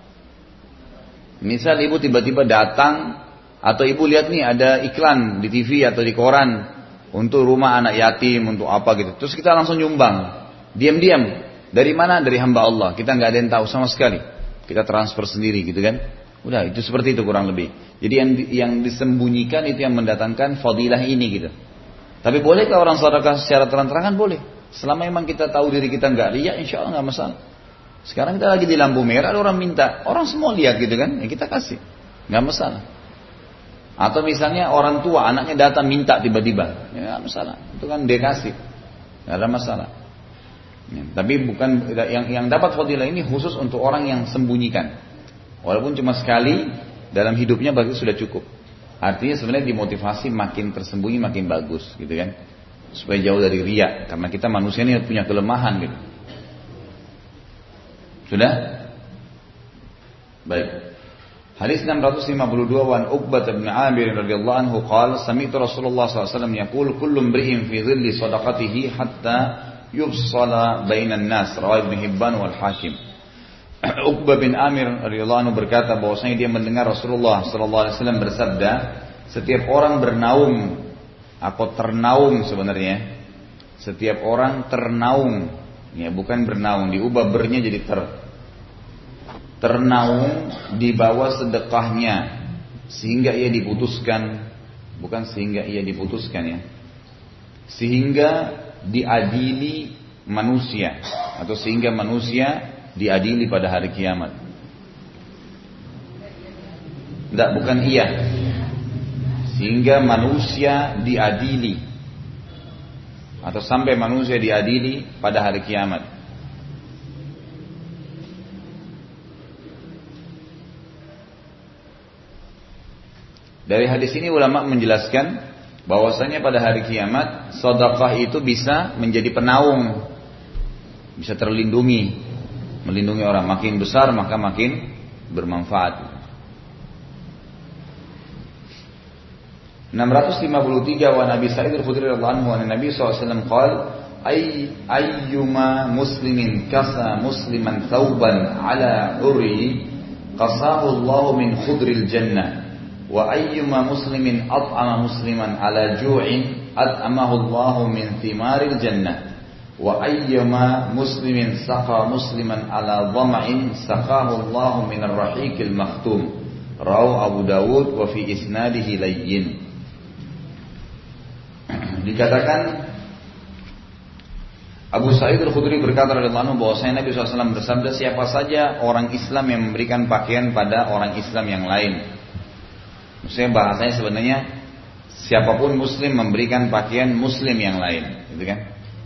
Misal ibu tiba-tiba datang, atau ibu lihat nih ada iklan di TV atau di koran untuk rumah anak yatim, untuk apa gitu. Terus kita langsung nyumbang, diam-diam. Dari mana? Dari hamba Allah. Kita nggak ada yang tahu sama sekali. Kita transfer sendiri gitu kan. Udah, itu seperti itu kurang lebih. Jadi yang disembunyikan itu yang mendatangkan fadilah ini gitu. Tapi bolehkah orang sedekah secara terang-terangan? Boleh. Selama memang kita tahu diri kita nggak riya, insya Allah nggak masalah. Sekarang kita lagi di lampu merah, ada orang minta, orang semua lihat gitu kan, ya kita kasih, nggak masalah. Atau misalnya orang tua, anaknya datang minta tiba-tiba, ya nggak masalah, itu kan dia kasih, nggak ada masalah. Ya, tapi bukan yang dapat fadilah ini khusus untuk orang yang sembunyikan, walaupun cuma sekali dalam hidupnya bagi sudah cukup. Artinya sebenarnya dimotivasi makin tersembunyi makin bagus, gitu kan, supaya jauh dari riya, karena kita manusia ini punya kelemahan gitu. Sudah? Baik. Hadis 652 wan Uqbah bin Amir radhiyallahu anhu qala sami'tu Rasulullah sallallahu alaihi wasallam yaqul kullu imri'in fi dhilli sadaqatihi hatta yufsala bainan nas. Riwayat Ibnu Hibban wal Hakim. Uqbah bin Amir radhiyallahu anhu berkata bahwasanya dia mendengar Rasulullah sallallahu alaihi wasallam bersabda, setiap orang bernaung atau ternaung sebenarnya. Setiap orang ternaung, ya bukan bernaung, diubah bernya jadi ternaung di bawah sedekahnya sehingga ia diputuskan, bukan sehingga ia diputuskan ya, sehingga diadili manusia atau sehingga manusia diadili pada hari kiamat. Tidak, bukan iya, sehingga manusia diadili atau sampai manusia diadili pada hari kiamat. Dari hadis ini ulama menjelaskan bahwasanya pada hari kiamat sedekah itu bisa menjadi penaung, bisa terlindungi, melindungi orang. Makin besar maka makin bermanfaat. 653 wa Nabi Sa'id al-Khudri radhiyallahu anhu an Nabi sallallahu alaihi wasallam qala ayyuma muslimin kasa musliman thawban ala uri qasahu Allah min khudril jannah wa ayyuma muslimin at'ama musliman ala ju'in at'amahu Allah min thimaril jannah wa ayyuma muslimin saqa musliman ala dhama'in saqahu Allah min ar-rahiqil makhtum. Rawahu Abu Dawud wa fi isnadihi layyin. Dikatakan Abu Sa'id al-Khudri berkata radhiyallahu anhu bahwasanya Nabi SAW bersabda, siapa saja orang Islam yang memberikan pakaian pada orang Islam yang lain. Maksudnya bahasanya sebenarnya siapapun Muslim memberikan pakaian Muslim yang lain, gitu kan?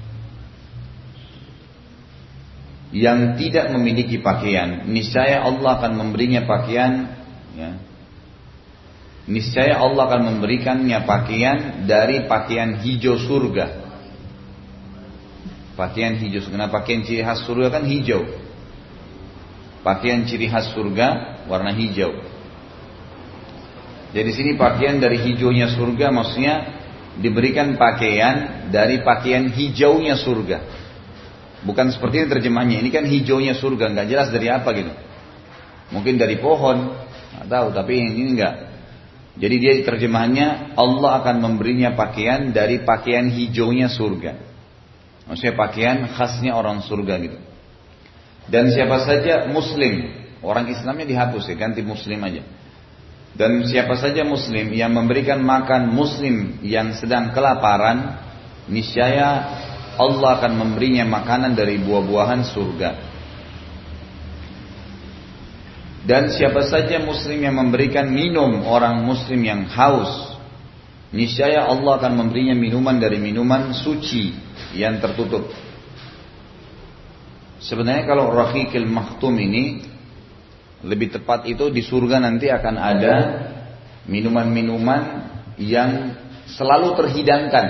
Yang tidak memiliki pakaian, niscaya Allah akan memberinya pakaian, ya. Niscaya Allah akan memberikannya pakaian dari pakaian hijau surga. Pakaian hijau surga. Nah, pakaian ciri khas surga kan hijau. Pakaian ciri khas surga warna hijau. Jadi sini pakaian dari hijaunya surga, maksudnya diberikan pakaian dari pakaian hijaunya surga. Bukan seperti ini terjemahnya. Ini kan hijaunya surga, nggak jelas dari apa gitu. Mungkin dari pohon, nggak tahu. Tapi ini enggak. Jadi dia terjemahannya Allah akan memberinya pakaian dari pakaian hijaunya surga. Maksudnya pakaian khasnya orang surga gitu. Dan siapa saja Muslim, orang Islamnya dihapus ya, ganti Muslim aja. Dan siapa saja Muslim yang memberikan makan Muslim yang sedang kelaparan, niscaya Allah akan memberinya makanan dari buah-buahan surga. Dan siapa saja Muslim yang memberikan minum orang Muslim yang haus, niscaya Allah akan memberinya minuman dari minuman suci yang tertutup. Sebenarnya kalau Rahiqil Makhtum ini lebih tepat itu di surga nanti akan ada minuman-minuman yang selalu terhidangkan.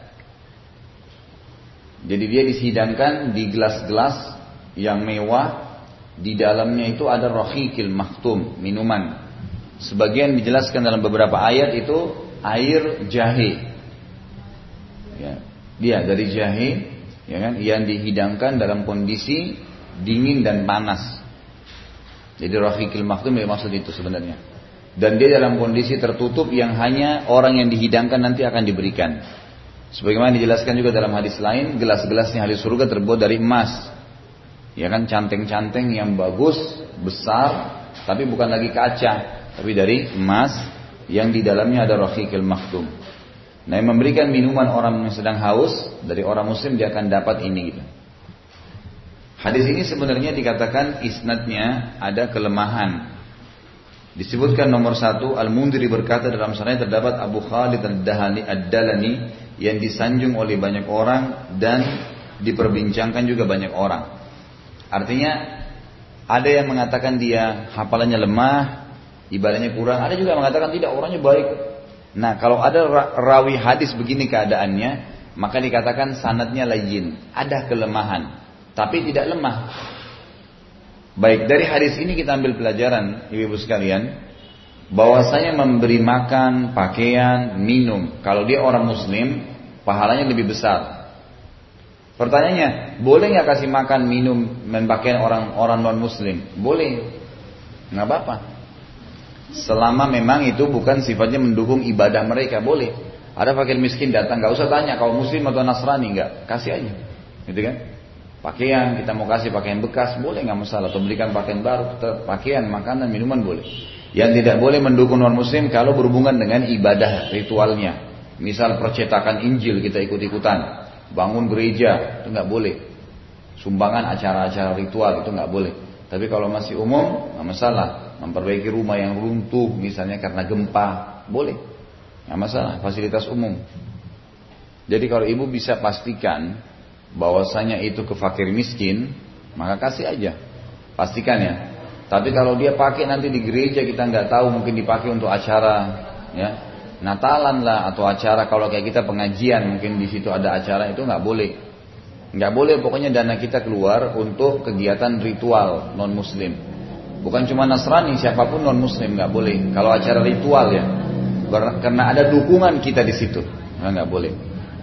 Jadi dia dihidangkan di gelas-gelas yang mewah. Di dalamnya itu ada Rahiqil Makhtum, minuman. Sebagian dijelaskan dalam beberapa ayat itu air jahe. Ya, dia dari jahe, ya kan, yang dihidangkan dalam kondisi dingin dan panas. Jadi Rahiqil Makhtum yang maksud itu sebenarnya. Dan dia dalam kondisi tertutup yang hanya orang yang dihidangkan nanti akan diberikan. Sebagaimana dijelaskan juga dalam hadis lain, gelas-gelasnya ahli surga terbuat dari emas. Ya kan, canteng-canteng yang bagus, besar, tapi bukan lagi kaca, tapi dari emas yang di dalamnya ada Rahiqil Makhtum. Nah, yang memberikan minuman orang yang sedang haus dari orang Muslim dia akan dapat ini gitu. Hadis ini sebenarnya dikatakan isnadnya ada kelemahan. Disebutkan nomor 1, Al-Mundhiri berkata dalam sanadnya terdapat Abu Khalid Ad-Dalani yang disanjung oleh banyak orang dan diperbincangkan juga banyak orang. Artinya ada yang mengatakan dia hafalannya lemah, ibadahnya kurang. Ada juga yang mengatakan tidak, orangnya baik. Nah, kalau ada rawi hadis begini keadaannya, maka dikatakan sanadnya layyin, ada kelemahan. Tapi tidak lemah. Baik, dari hadis ini kita ambil pelajaran, ibu-ibu sekalian, bahwasanya memberi makan, pakaian, minum, kalau dia orang muslim, pahalanya lebih besar. Pertanyaannya, boleh nggak kasih makan, minum, dan pakaian orang non muslim? Boleh, nggak apa-apa. Selama memang itu bukan sifatnya mendukung ibadah mereka, boleh. Ada fakir miskin datang, nggak usah tanya kalau muslim atau Nasrani, nggak, kasih aja, gitu kan? Pakaian, kita mau kasih pakaian bekas, boleh nggak masalah. Atau belikan pakaian baru, pakaian, makanan, minuman boleh. Yang tidak boleh mendukung non muslim kalau berhubungan dengan ibadah ritualnya. Misal percetakan Injil kita ikut-ikutan, bangun gereja, itu nggak boleh. Sumbangan acara-acara ritual itu nggak boleh. Tapi kalau masih umum, nggak masalah. Memperbaiki rumah yang runtuh, misalnya karena gempa, boleh, nggak masalah. Fasilitas umum. Jadi kalau ibu bisa pastikan bahwasanya itu ke fakir miskin, maka kasih aja, pastikan ya. Tapi kalau dia pakai nanti di gereja, kita nggak tahu, mungkin dipakai untuk acara ya Natalan lah, atau acara kalau kayak kita pengajian, mungkin di situ ada acara, itu nggak boleh. Pokoknya dana kita keluar untuk kegiatan ritual non muslim. Bukan cuma Nasrani, siapapun non muslim nggak boleh. Kalau acara ritual ya, karena ada dukungan kita di situ, nggak boleh.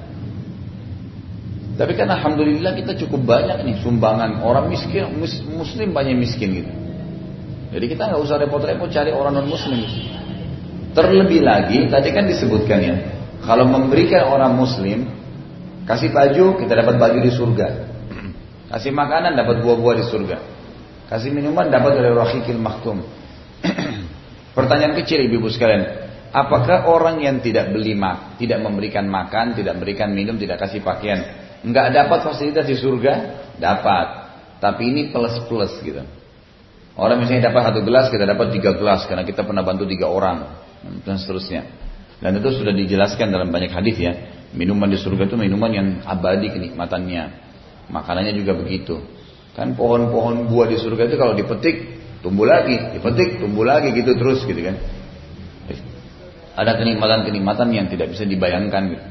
Tapi kan alhamdulillah kita cukup banyak nih sumbangan orang miskin, muslim banyak miskin gitu. Jadi kita nggak usah repot-repot cari orang non muslim. Terlebih lagi tadi kan disebutkan ya, kalau memberikan orang muslim, kasih baju kita dapat baju di surga, kasih makanan dapat buah-buah di surga, kasih minuman dapat dari Rahiqil Maktum. Pertanyaan kecil ibu-ibu sekalian, apakah orang yang tidak tidak memberikan makan, tidak memberikan minum, tidak kasih pakaian, nggak dapat fasilitas di surga? Dapat, tapi ini plus gitu. Orang misalnya dapat 1 gelas, kita dapat 3 gelas karena kita pernah bantu 3 orang dan seterusnya. Dan itu sudah dijelaskan dalam banyak hadis ya. Minuman di surga itu minuman yang abadi kenikmatannya. Makanannya juga begitu. Kan pohon-pohon buah di surga itu kalau dipetik tumbuh lagi, dipetik tumbuh lagi gitu terus gitu kan. Ada kenikmatan-kenikmatan yang tidak bisa dibayangkan gitu.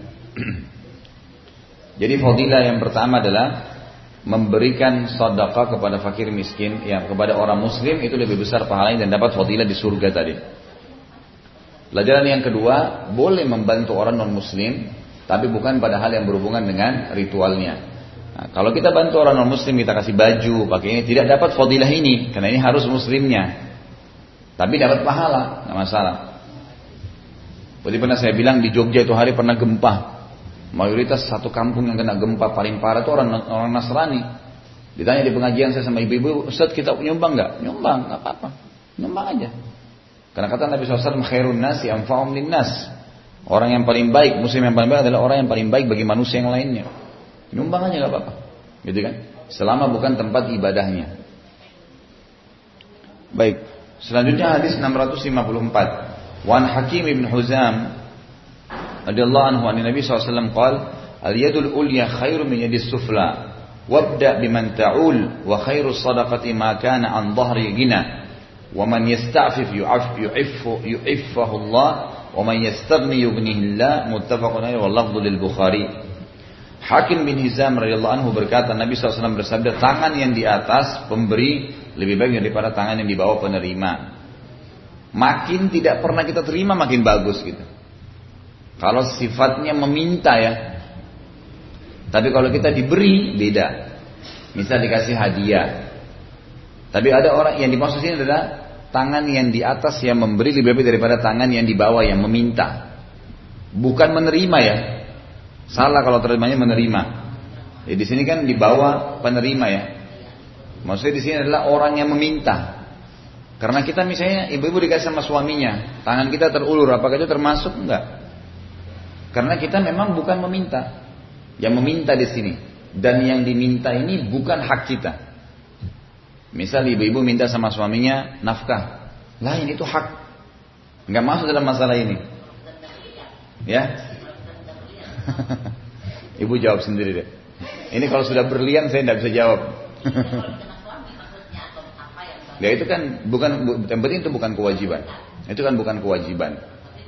Jadi fadilah yang pertama adalah memberikan sedekah kepada fakir miskin, yang kepada orang muslim itu lebih besar pahalanya dan dapat fadilah di surga tadi. Pelajaran yang kedua, boleh membantu orang non muslim, tapi bukan pada hal yang berhubungan dengan ritualnya. Nah, kalau kita bantu orang non muslim, kita kasih baju, pakai ini, tidak dapat fadilah ini, karena ini harus muslimnya. Tapi dapat pahala, nggak masalah. Jadi pernah saya bilang di Jogja itu hari pernah gempa. Mayoritas satu kampung yang kena gempa paling parah itu orang Nasrani. Ditanya di pengajian saya sama ibu-ibu, Ustaz kita nyumbang nggak? Nyumbang, nggak apa-apa, nyumbang aja. Karena kata Nabi SAW, khairun nasi anfa'um linnas. Orang yang paling baik, muslim yang paling baik adalah orang yang paling baik bagi manusia yang lainnya. Nyumbang aja nggak apa-apa, gitu kan? Selama bukan tempat ibadahnya. Baik, selanjutnya hadis 654. Wan Hakim ibn Huzam radhiyallahu anhu an Nabi SAW qala al-yadul ulya khairu min yadis sufla wabda biman ta'ul wa khairu sadaqati ma kana an dhahri gina wa man yasta'fif yu'iffahu Allah wa man yastaghni yughnihi Allah muttafaqun alaihi wal lafdhu lil Bukhari. Hakim bin Hizam radhiyallahu anhu berkata Nabi SAW bersabda, tangan yang di atas pemberi lebih baik daripada tangan yang di bawah penerima. Makin tidak pernah kita terima makin bagus gitu. Kalau sifatnya meminta ya. Tapi kalau kita diberi beda. Misal dikasih hadiah. Tapi ada orang yang dimaksud ini adalah tangan yang di atas yang memberi lebih baik daripada tangan yang di bawah yang meminta. Bukan menerima ya. Salah kalau terimanya menerima. Di sini kan di bawah penerima ya. Maksudnya di sini adalah orang yang meminta. Karena kita misalnya ibu-ibu dikasih sama suaminya, tangan kita terulur, apakah itu termasuk? Enggak. Karena kita memang bukan meminta. Yang meminta di sini dan yang diminta ini bukan hak kita. Misal ibu-ibu minta sama suaminya nafkah, lain itu hak, nggak masuk dalam masalah ini. Ya, ibu jawab sendiri deh. Ini kalau sudah berlian saya tidak bisa jawab. Ya itu kan yang penting itu bukan kewajiban. Itu kan bukan kewajiban.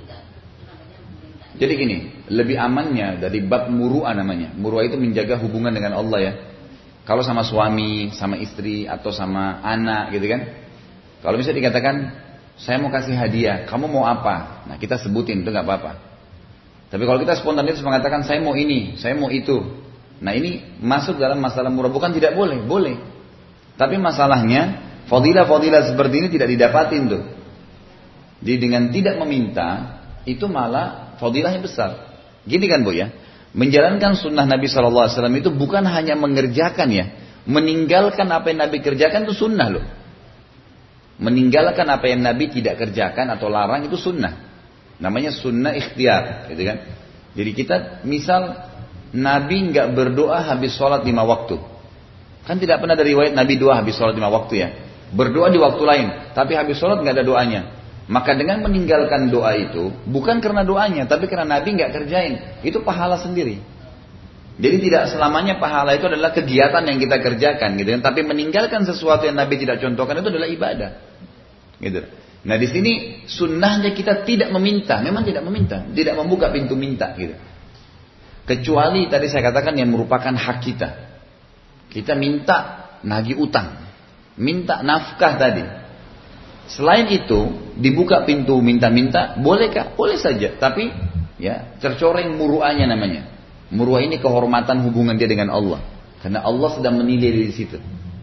Jadi gini, lebih amannya dari bab muru'ah namanya. Muru'ah itu menjaga hubungan dengan Allah ya. Kalau sama suami, sama istri, atau sama anak gitu kan. Kalau misalnya dikatakan, saya mau kasih hadiah, kamu mau apa? Nah kita sebutin, itu gak apa-apa. Tapi kalau kita spontanitas mengatakan, saya mau ini, saya mau itu. Nah ini masuk dalam masalah muru'ah. Bukan tidak boleh, boleh. Tapi masalahnya, fadilah-fadilah seperti ini tidak didapatin tuh. Jadi dengan tidak meminta, itu malah fadilahnya besar. Gini kan Bu ya, menjalankan sunnah Nabi SAW itu bukan hanya mengerjakan ya, meninggalkan apa yang Nabi kerjakan itu sunnah loh. Meninggalkan apa yang Nabi tidak kerjakan atau larang itu sunnah. Namanya sunnah ikhtiar, gitu kan. Jadi kita misal Nabi nggak berdoa habis sholat 5 waktu. Kan tidak pernah ada riwayat Nabi doa habis sholat 5 waktu ya. Berdoa di waktu lain, tapi habis sholat nggak ada doanya. Maka dengan meninggalkan doa itu, bukan karena doanya, tapi karena Nabi nggak kerjain, itu pahala sendiri. Jadi tidak selamanya pahala itu adalah kegiatan yang kita kerjakan, gitu kan. Tapi meninggalkan sesuatu yang Nabi tidak contohkan itu adalah ibadah, gitu. Nah di sini sunnahnya kita tidak meminta, memang tidak meminta, tidak membuka pintu minta, gitu. Kecuali tadi saya katakan yang merupakan hak kita. Kita minta nagih utang, minta nafkah tadi. Selain itu, dibuka pintu minta-minta, bolehkah? Boleh saja, tapi ya tercoreng muru'ahnya namanya. Muru'ah ini kehormatan hubungan dia dengan Allah, karena Allah sedang menilai di situ.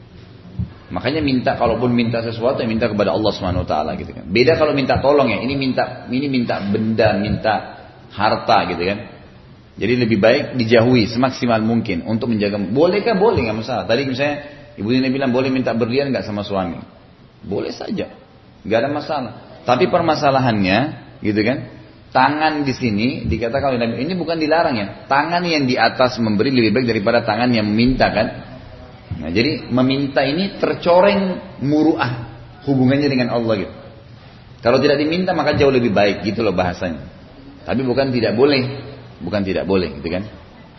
Makanya minta, kalaupun minta sesuatu, ya minta kepada Allah Subhanahu Wa Taala, gitu kan. Beda kalau minta tolong ya, ini minta benda, minta harta, gitu kan. Jadi lebih baik dijauhi semaksimal mungkin untuk menjaga. Bolehkah? Boleh, nggak masalah. Tadi misalnya Ibu Dina bilang boleh minta berlian nggak sama suami, boleh saja. Gak ada masalah. Tapi permasalahannya, gitu kan? Tangan di sini dikatakan oleh Nabi, ini bukan dilarang ya. Tangan yang di atas memberi lebih baik daripada tangan yang meminta kan? Nah, jadi meminta ini tercoreng muru'ah hubungannya dengan Allah gitu. Kalau tidak diminta maka jauh lebih baik, gitu loh bahasanya. Tapi bukan tidak boleh, gitu kan?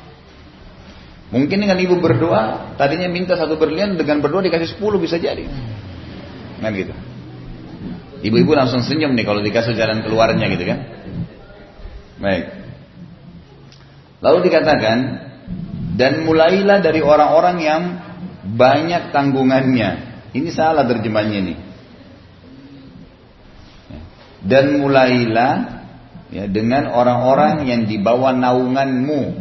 Mungkin dengan ibu berdoa, tadinya minta 1 berlian, dengan berdoa dikasih 10 bisa jadi. Kan gitu. Ibu-ibu langsung senyum nih kalau dikasih jalan keluarnya gitu kan. Baik. Lalu dikatakan, dan mulailah dari orang-orang yang banyak tanggungannya. Ini salah terjemahnya nih. Dan mulailah ya, dengan orang-orang yang di bawah naunganmu.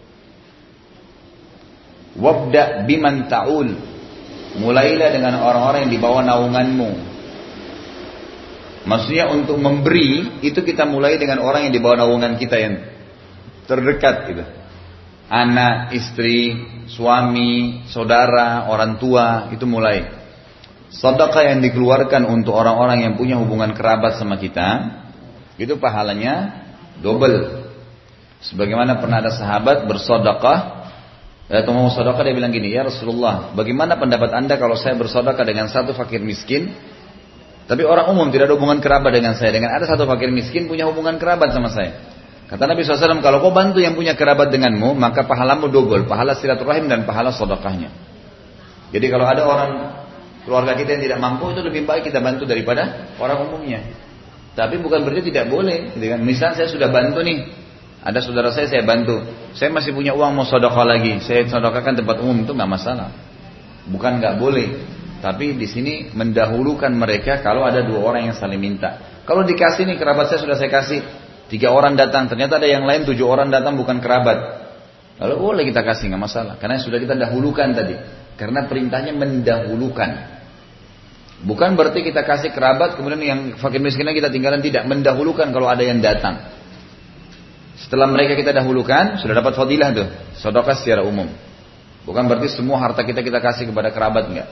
Wabda biman ta'ul. Mulailah dengan orang-orang yang di bawah naunganmu. Maksudnya untuk memberi itu kita mulai dengan orang yang di bawah naungan kita yang terdekat gitu. Anak, istri, suami, saudara, orang tua, itu mulai. Sedekah yang dikeluarkan untuk orang-orang yang punya hubungan kerabat sama kita, itu pahalanya double. Sebagaimana pernah ada sahabat bersedekah, atau mau sedekah dia bilang gini, ya Rasulullah, bagaimana pendapat anda kalau saya bersedekah dengan satu fakir miskin? Tapi orang umum tidak ada hubungan kerabat dengan saya. Dengan ada satu fakir miskin punya hubungan kerabat sama saya. Kata Nabi SAW, kalau kau bantu yang punya kerabat denganmu, maka pahalamu double. Pahala silaturahim dan pahala sedekahnya. Jadi kalau ada orang keluarga kita yang tidak mampu, itu lebih baik kita bantu daripada orang umumnya. Tapi bukan berarti tidak boleh. Misal saya sudah bantu nih, ada saudara saya bantu. Saya masih punya uang mau sedekah lagi. Saya sedekahkan tempat umum, itu nggak masalah. Bukan nggak boleh. Tapi di sini mendahulukan mereka kalau ada 2 orang yang saling minta. Kalau dikasih nih kerabat saya sudah saya kasih 3 orang datang, ternyata ada yang lain 7 orang datang bukan kerabat. Lalu boleh kita kasih, nggak masalah. Karena sudah kita dahulukan tadi. Karena perintahnya mendahulukan. Bukan berarti kita kasih kerabat kemudian yang fakir miskinnya kita tinggalkan, tidak. Mendahulukan kalau ada yang datang. Setelah mereka kita dahulukan sudah dapat fadilah tuh, sedekah secara umum. Bukan berarti semua harta kita kasih kepada kerabat, enggak.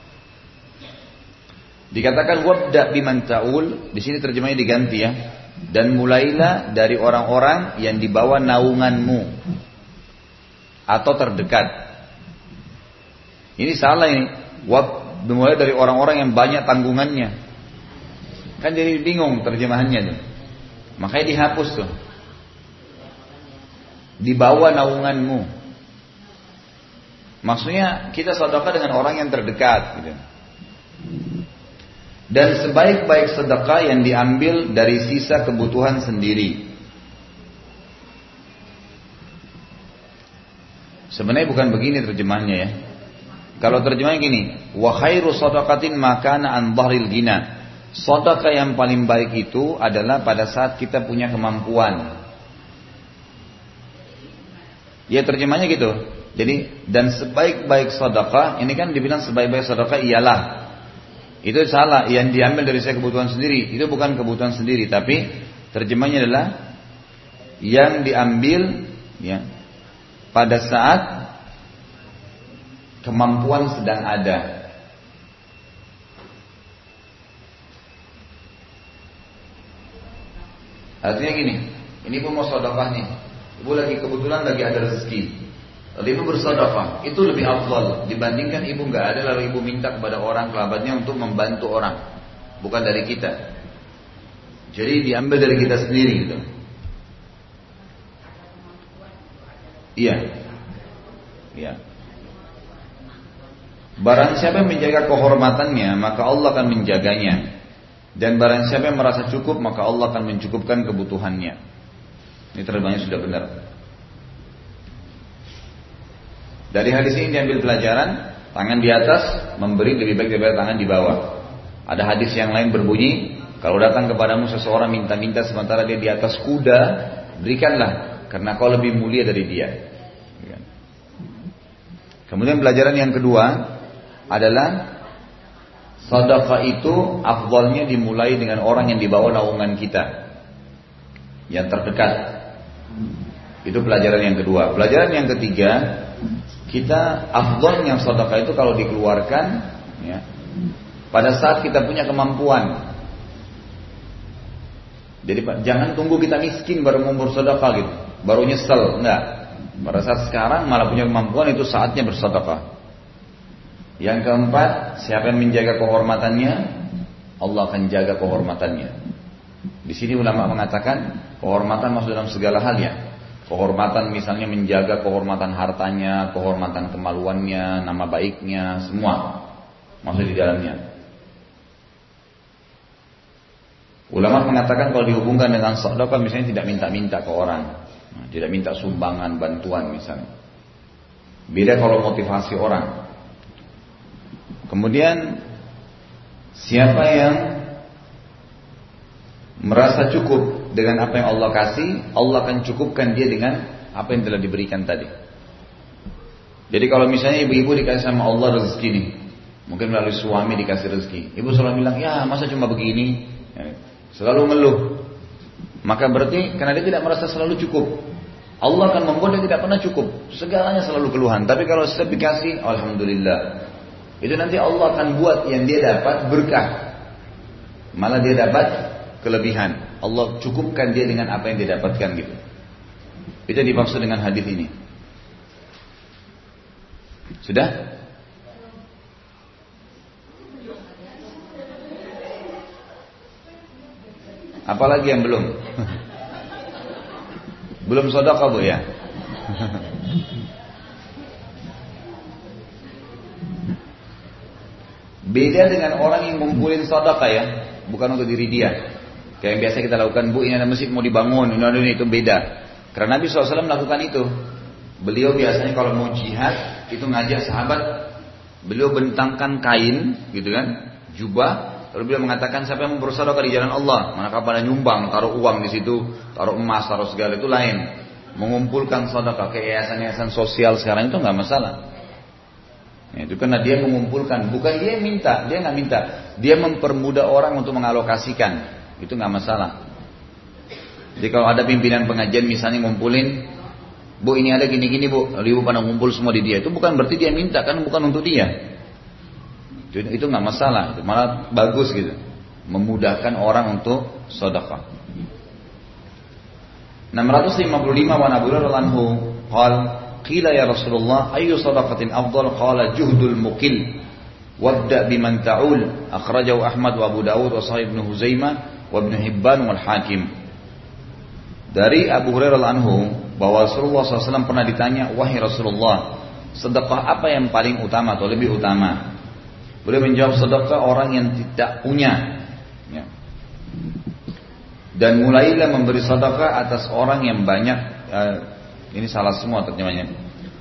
Dikatakan wabda biman ta'ul, di sini terjemahnya diganti ya. Dan mulailah dari orang-orang yang di bawah naunganmu atau terdekat. Ini salah ini. dimulai dari orang-orang yang banyak tanggungannya. Kan jadi bingung terjemahannya tuh. Makanya dihapus tuh. Di bawah naunganmu. Maksudnya kita sedekah dengan orang yang terdekat gitu. Dan sebaik-baik sedekah yang diambil dari sisa kebutuhan sendiri. Sebenarnya bukan begini terjemahannya ya. Kalau terjemahannya gini, wa khairu shadaqatin ma kana an dhahril ghina. Sedekah yang paling baik itu adalah pada saat kita punya kemampuan. Ya terjemahnya gitu. Jadi dan sebaik-baik sedekah, ini kan dibilang sebaik-baik sedekah ialah. Itu salah, yang diambil dari saya kebutuhan sendiri. Itu bukan kebutuhan sendiri, tapi terjemahnya adalah yang diambil ya pada saat kemampuan sedang ada. Artinya gini, ini ibu mau sedekah nih. Ibu lagi kebetulan lagi ada rezeki. Lalu ibu bersedekah, itu lebih afdal dibandingkan ibu nggak ada lalu ibu minta kepada orang kerabatnya untuk membantu orang, bukan dari kita. Jadi diambil dari kita sendiri gitu. Iya. Iya. Barang siapa yang menjaga kehormatannya, maka Allah akan menjaganya. Dan barang siapa yang merasa cukup, maka Allah akan mencukupkan kebutuhannya. Ini terjemahnya sudah benar. Dari hadis ini diambil pelajaran, tangan di atas memberi lebih baik daripada tangan di bawah. Ada hadis yang lain berbunyi, kalau datang kepadamu seseorang minta-minta sementara dia di atas kuda, berikanlah, karena kau lebih mulia dari dia. Kemudian pelajaran yang kedua adalah sedekah itu afdalnya dimulai dengan orang yang di bawah naungan kita, yang terdekat. Itu pelajaran yang kedua. Pelajaran yang ketiga, kita afdalnya sedekah itu kalau dikeluarkan ya, pada saat kita punya kemampuan. Jadi jangan tunggu kita miskin baru mau bersedekah gitu, baru nyesel, enggak. Pada saat sekarang malah punya kemampuan, itu saatnya bersedekah. Yang keempat, siapa yang menjaga kehormatannya, Allah akan jaga kehormatannya. Di sini ulama mengatakan kehormatan masuk dalam segala hal ya. Kehormatan misalnya menjaga kehormatan hartanya, kehormatan kemaluannya, nama baiknya, semua masuk di dalamnya. Ulama mengatakan kalau dihubungkan dengan sedekah misalnya tidak minta-minta ke orang. Tidak minta sumbangan, bantuan misalnya. Beda kalau motivasi orang. Kemudian siapa yang merasa cukup dengan apa yang Allah kasih, Allah akan cukupkan dia dengan apa yang telah diberikan tadi. Jadi kalau misalnya ibu-ibu dikasih sama Allah rezeki nih, mungkin melalui suami dikasih rezeki, ibu selalu bilang, ya masa cuma begini, selalu ngeluh. Maka berarti karena dia tidak merasa selalu cukup, Allah akan membuat dia tidak pernah cukup. Segalanya selalu keluhan. Tapi kalau setiap dikasih, alhamdulillah, itu nanti Allah akan buat yang dia dapat berkah, malah dia dapat kelebihan. Allah cukupkan dia dengan apa yang dia dapatkan gitu. Itu dimaksud dengan hadis ini. Sudah? Apalagi yang belum? Belum sedekah bu ya? Beda dengan orang yang ngumpulin sedekah ya, bukan untuk diri dia. Kayak yang biasa kita lakukan, bu ini ada masjid mau dibangun, ini itu beda. Karena Nabi SAW melakukan itu. Beliau biasanya kalau mau jihad itu ngajak sahabat, beliau bentangkan kain, gitu kan, jubah. Lalu beliau mengatakan siapa yang mau bersedekah di jalan Allah, manakah pada nyumbang, taruh uang di situ, taruh emas, taruh segala itu lain. Mengumpulkan sedekah ke yayasan-yayasan sosial sekarang itu nggak masalah. Itu karena dia mengumpulkan, bukan dia yang minta, dia nggak minta, dia mempermudah orang untuk mengalokasikan, itu nggak masalah. Jadi kalau ada pimpinan pengajian misalnya ngumpulin, bu ini ada gini-gini bu, lalu ibu pada ngumpul semua di dia, itu bukan berarti dia minta, kan bukan untuk dia. Itu nggak masalah, itu malah bagus gitu, memudahkan orang untuk sedekah. 655 wa Abu Hurairah anhu qala qila ya Rasulullah ayyu sadaqatin afdal qala juhdul muqil Wabda biman ta'ul, akhrajahu Ahmad wa Abu Dawud wa Sahih Ibnu Huzaimah wa Ibnu Hibban wal Hakim. Dari Abu Hurairah anhu bahwa Rasulullah SAW pernah ditanya, wahai Rasulullah, sedekah apa yang paling utama atau lebih utama? Beliau menjawab, sedekah orang yang tidak punya. Ya. Dan mulailah memberi sedekah atas orang yang banyak. Ini salah semua terjemahnya.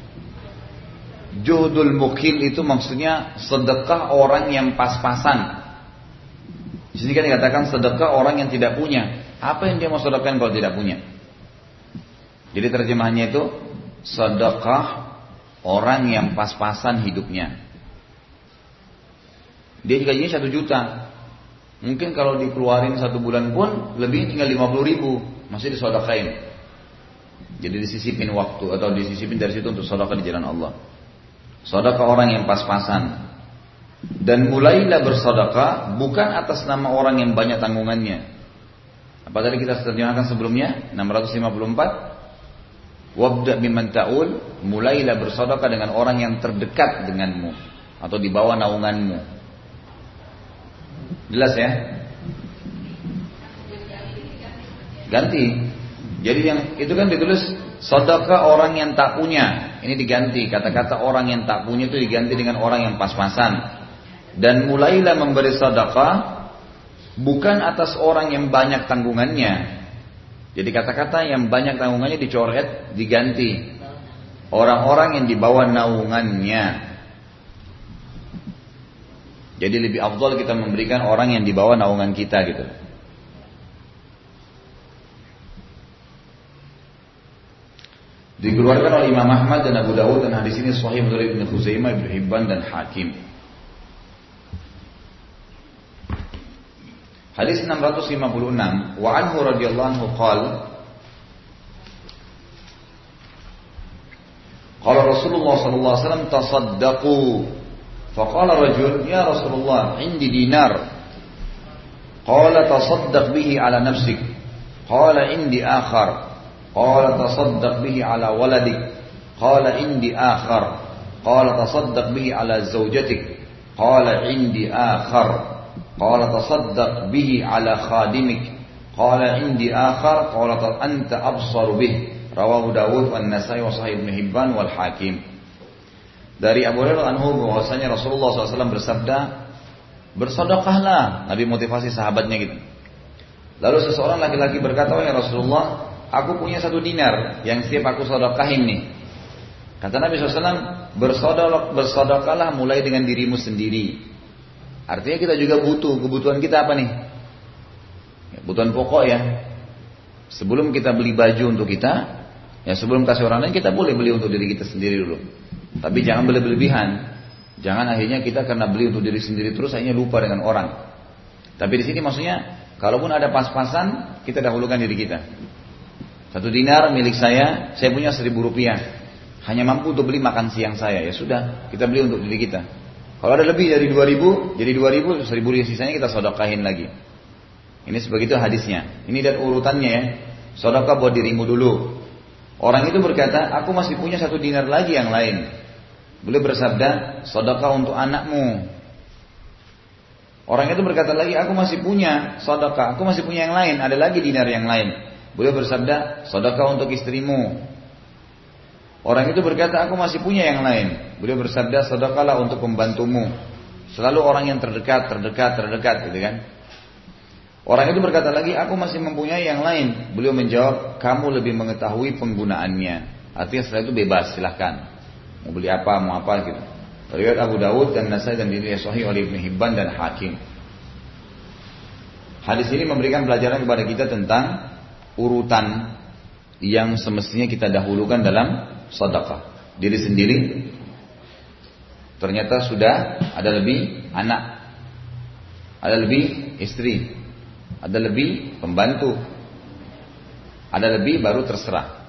Juhdul mukil itu maksudnya sedekah orang yang pas-pasan. Di sini kan dikatakan sedekah orang yang tidak punya. Apa yang dia mau sedekahkan kalau tidak punya? Jadi terjemahannya itu sedekah orang yang pas-pasan hidupnya. Dia gajinya 1 juta. Mungkin kalau dikeluarin 1 bulan pun lebih tinggal 50.000 masih disedekahin. Jadi disisipin waktu atau disisipin dari situ untuk sedekah di jalan Allah. Sedekah orang yang pas-pasan. Dan mulailah bersedekah bukan atas nama orang yang banyak tanggungannya. Apa tadi kita terjemahkan sebelumnya? 654. Wabda biman ta'ul, mulailah bersedekah dengan orang yang terdekat denganmu atau di bawah naunganmu. Jelas ya? Ganti. Jadi yang itu kan ditulis sedekah orang yang tak punya. Ini diganti, kata-kata orang yang tak punya itu diganti dengan orang yang pas-pasan. Dan mulailah memberi sedekah bukan atas orang yang banyak tanggungannya. Jadi kata-kata yang banyak tanggungannya dicoret, diganti. Orang-orang yang di bawah naungannya. Jadi lebih afdal kita memberikan orang yang di bawah naungan kita gitu. Dikeluarkan oleh Imam Ahmad dan Abu Dawud dan hadis ini sahih menurut Ibnu Huzaimah, Ibnu Hibban dan Hakim. Hadis 656, wa anhu radhiyallahu anhu qala qala Rasulullah sallallahu alaihi wasallam tasaddaqu faqala rajul ya Rasulullah indi dinar qala tasaddaq bihi ala nafsik qala indi akhar qala tasaddaq bihi ala waladik qala indi akhar qala tasaddaq bihi ala zawjatik qala indi akhar qala tasaddaq bihi ala khadimik qala indi akhar qala anta absaru bih rawahu Dawud wan Nasai wa Sahih Ibnu Hibban wal Hakim. Dari Abu Hurairah anhu bahwasanya Rasulullah SAW bersabda, bersedekahlah. Nabi motivasi sahabatnya gitu. Lalu seseorang laki-laki berkata, ya Rasulullah, aku punya 1 dinar yang setiap aku sedekahin nih. Kata Nabi SAW, bersedekahlah mulai dengan dirimu sendiri. Artinya kita juga butuh, kebutuhan kita apa nih? Kebutuhan pokok ya. Sebelum kita beli baju untuk kita, ya sebelum kasih orang lain kita boleh beli untuk diri kita sendiri dulu. Tapi jangan berlebihan. Jangan akhirnya kita karena beli untuk diri sendiri terus akhirnya lupa dengan orang. Tapi di sini maksudnya, kalaupun ada pas-pasan, kita dahulukan diri kita. 1 dinar milik saya punya 1.000 rupiah. Hanya mampu untuk beli makan siang saya, ya sudah, kita beli untuk diri kita. Kalau ada lebih dari 2.000, jadi 2.000, 1.000 yang sisanya kita sedekahin lagi. Ini sebegitu hadisnya. Ini dan urutannya ya. Sedekah buat dirimu dulu. Orang itu berkata, aku masih punya 1 dinar lagi yang lain. Beliau bersabda, sedekah untuk anakmu. Orang itu berkata lagi, aku masih punya sedekah, aku masih punya yang lain, ada lagi dinar yang lain. Beliau bersabda, sedekah untuk istrimu. Orang itu berkata, aku masih punya yang lain. Beliau bersabda, sedekahlah untuk pembantumu. Selalu orang yang terdekat gitu kan. Orang itu berkata lagi, aku masih mempunyai yang lain. Beliau menjawab, kamu lebih mengetahui penggunaannya. Artinya setelah itu bebas, silahkan. Mau beli apa, mau apa gitu. Riwayat Abu Dawud dan Nasai dan dinilai sahih oleh Ibnu Hibban dan Hakim. Hadis ini memberikan pelajaran kepada kita tentang urutan yang semestinya kita dahulukan dalam sedekah. Diri sendiri, ternyata sudah ada lebih anak, ada lebih istri, ada lebih pembantu, ada lebih baru terserah.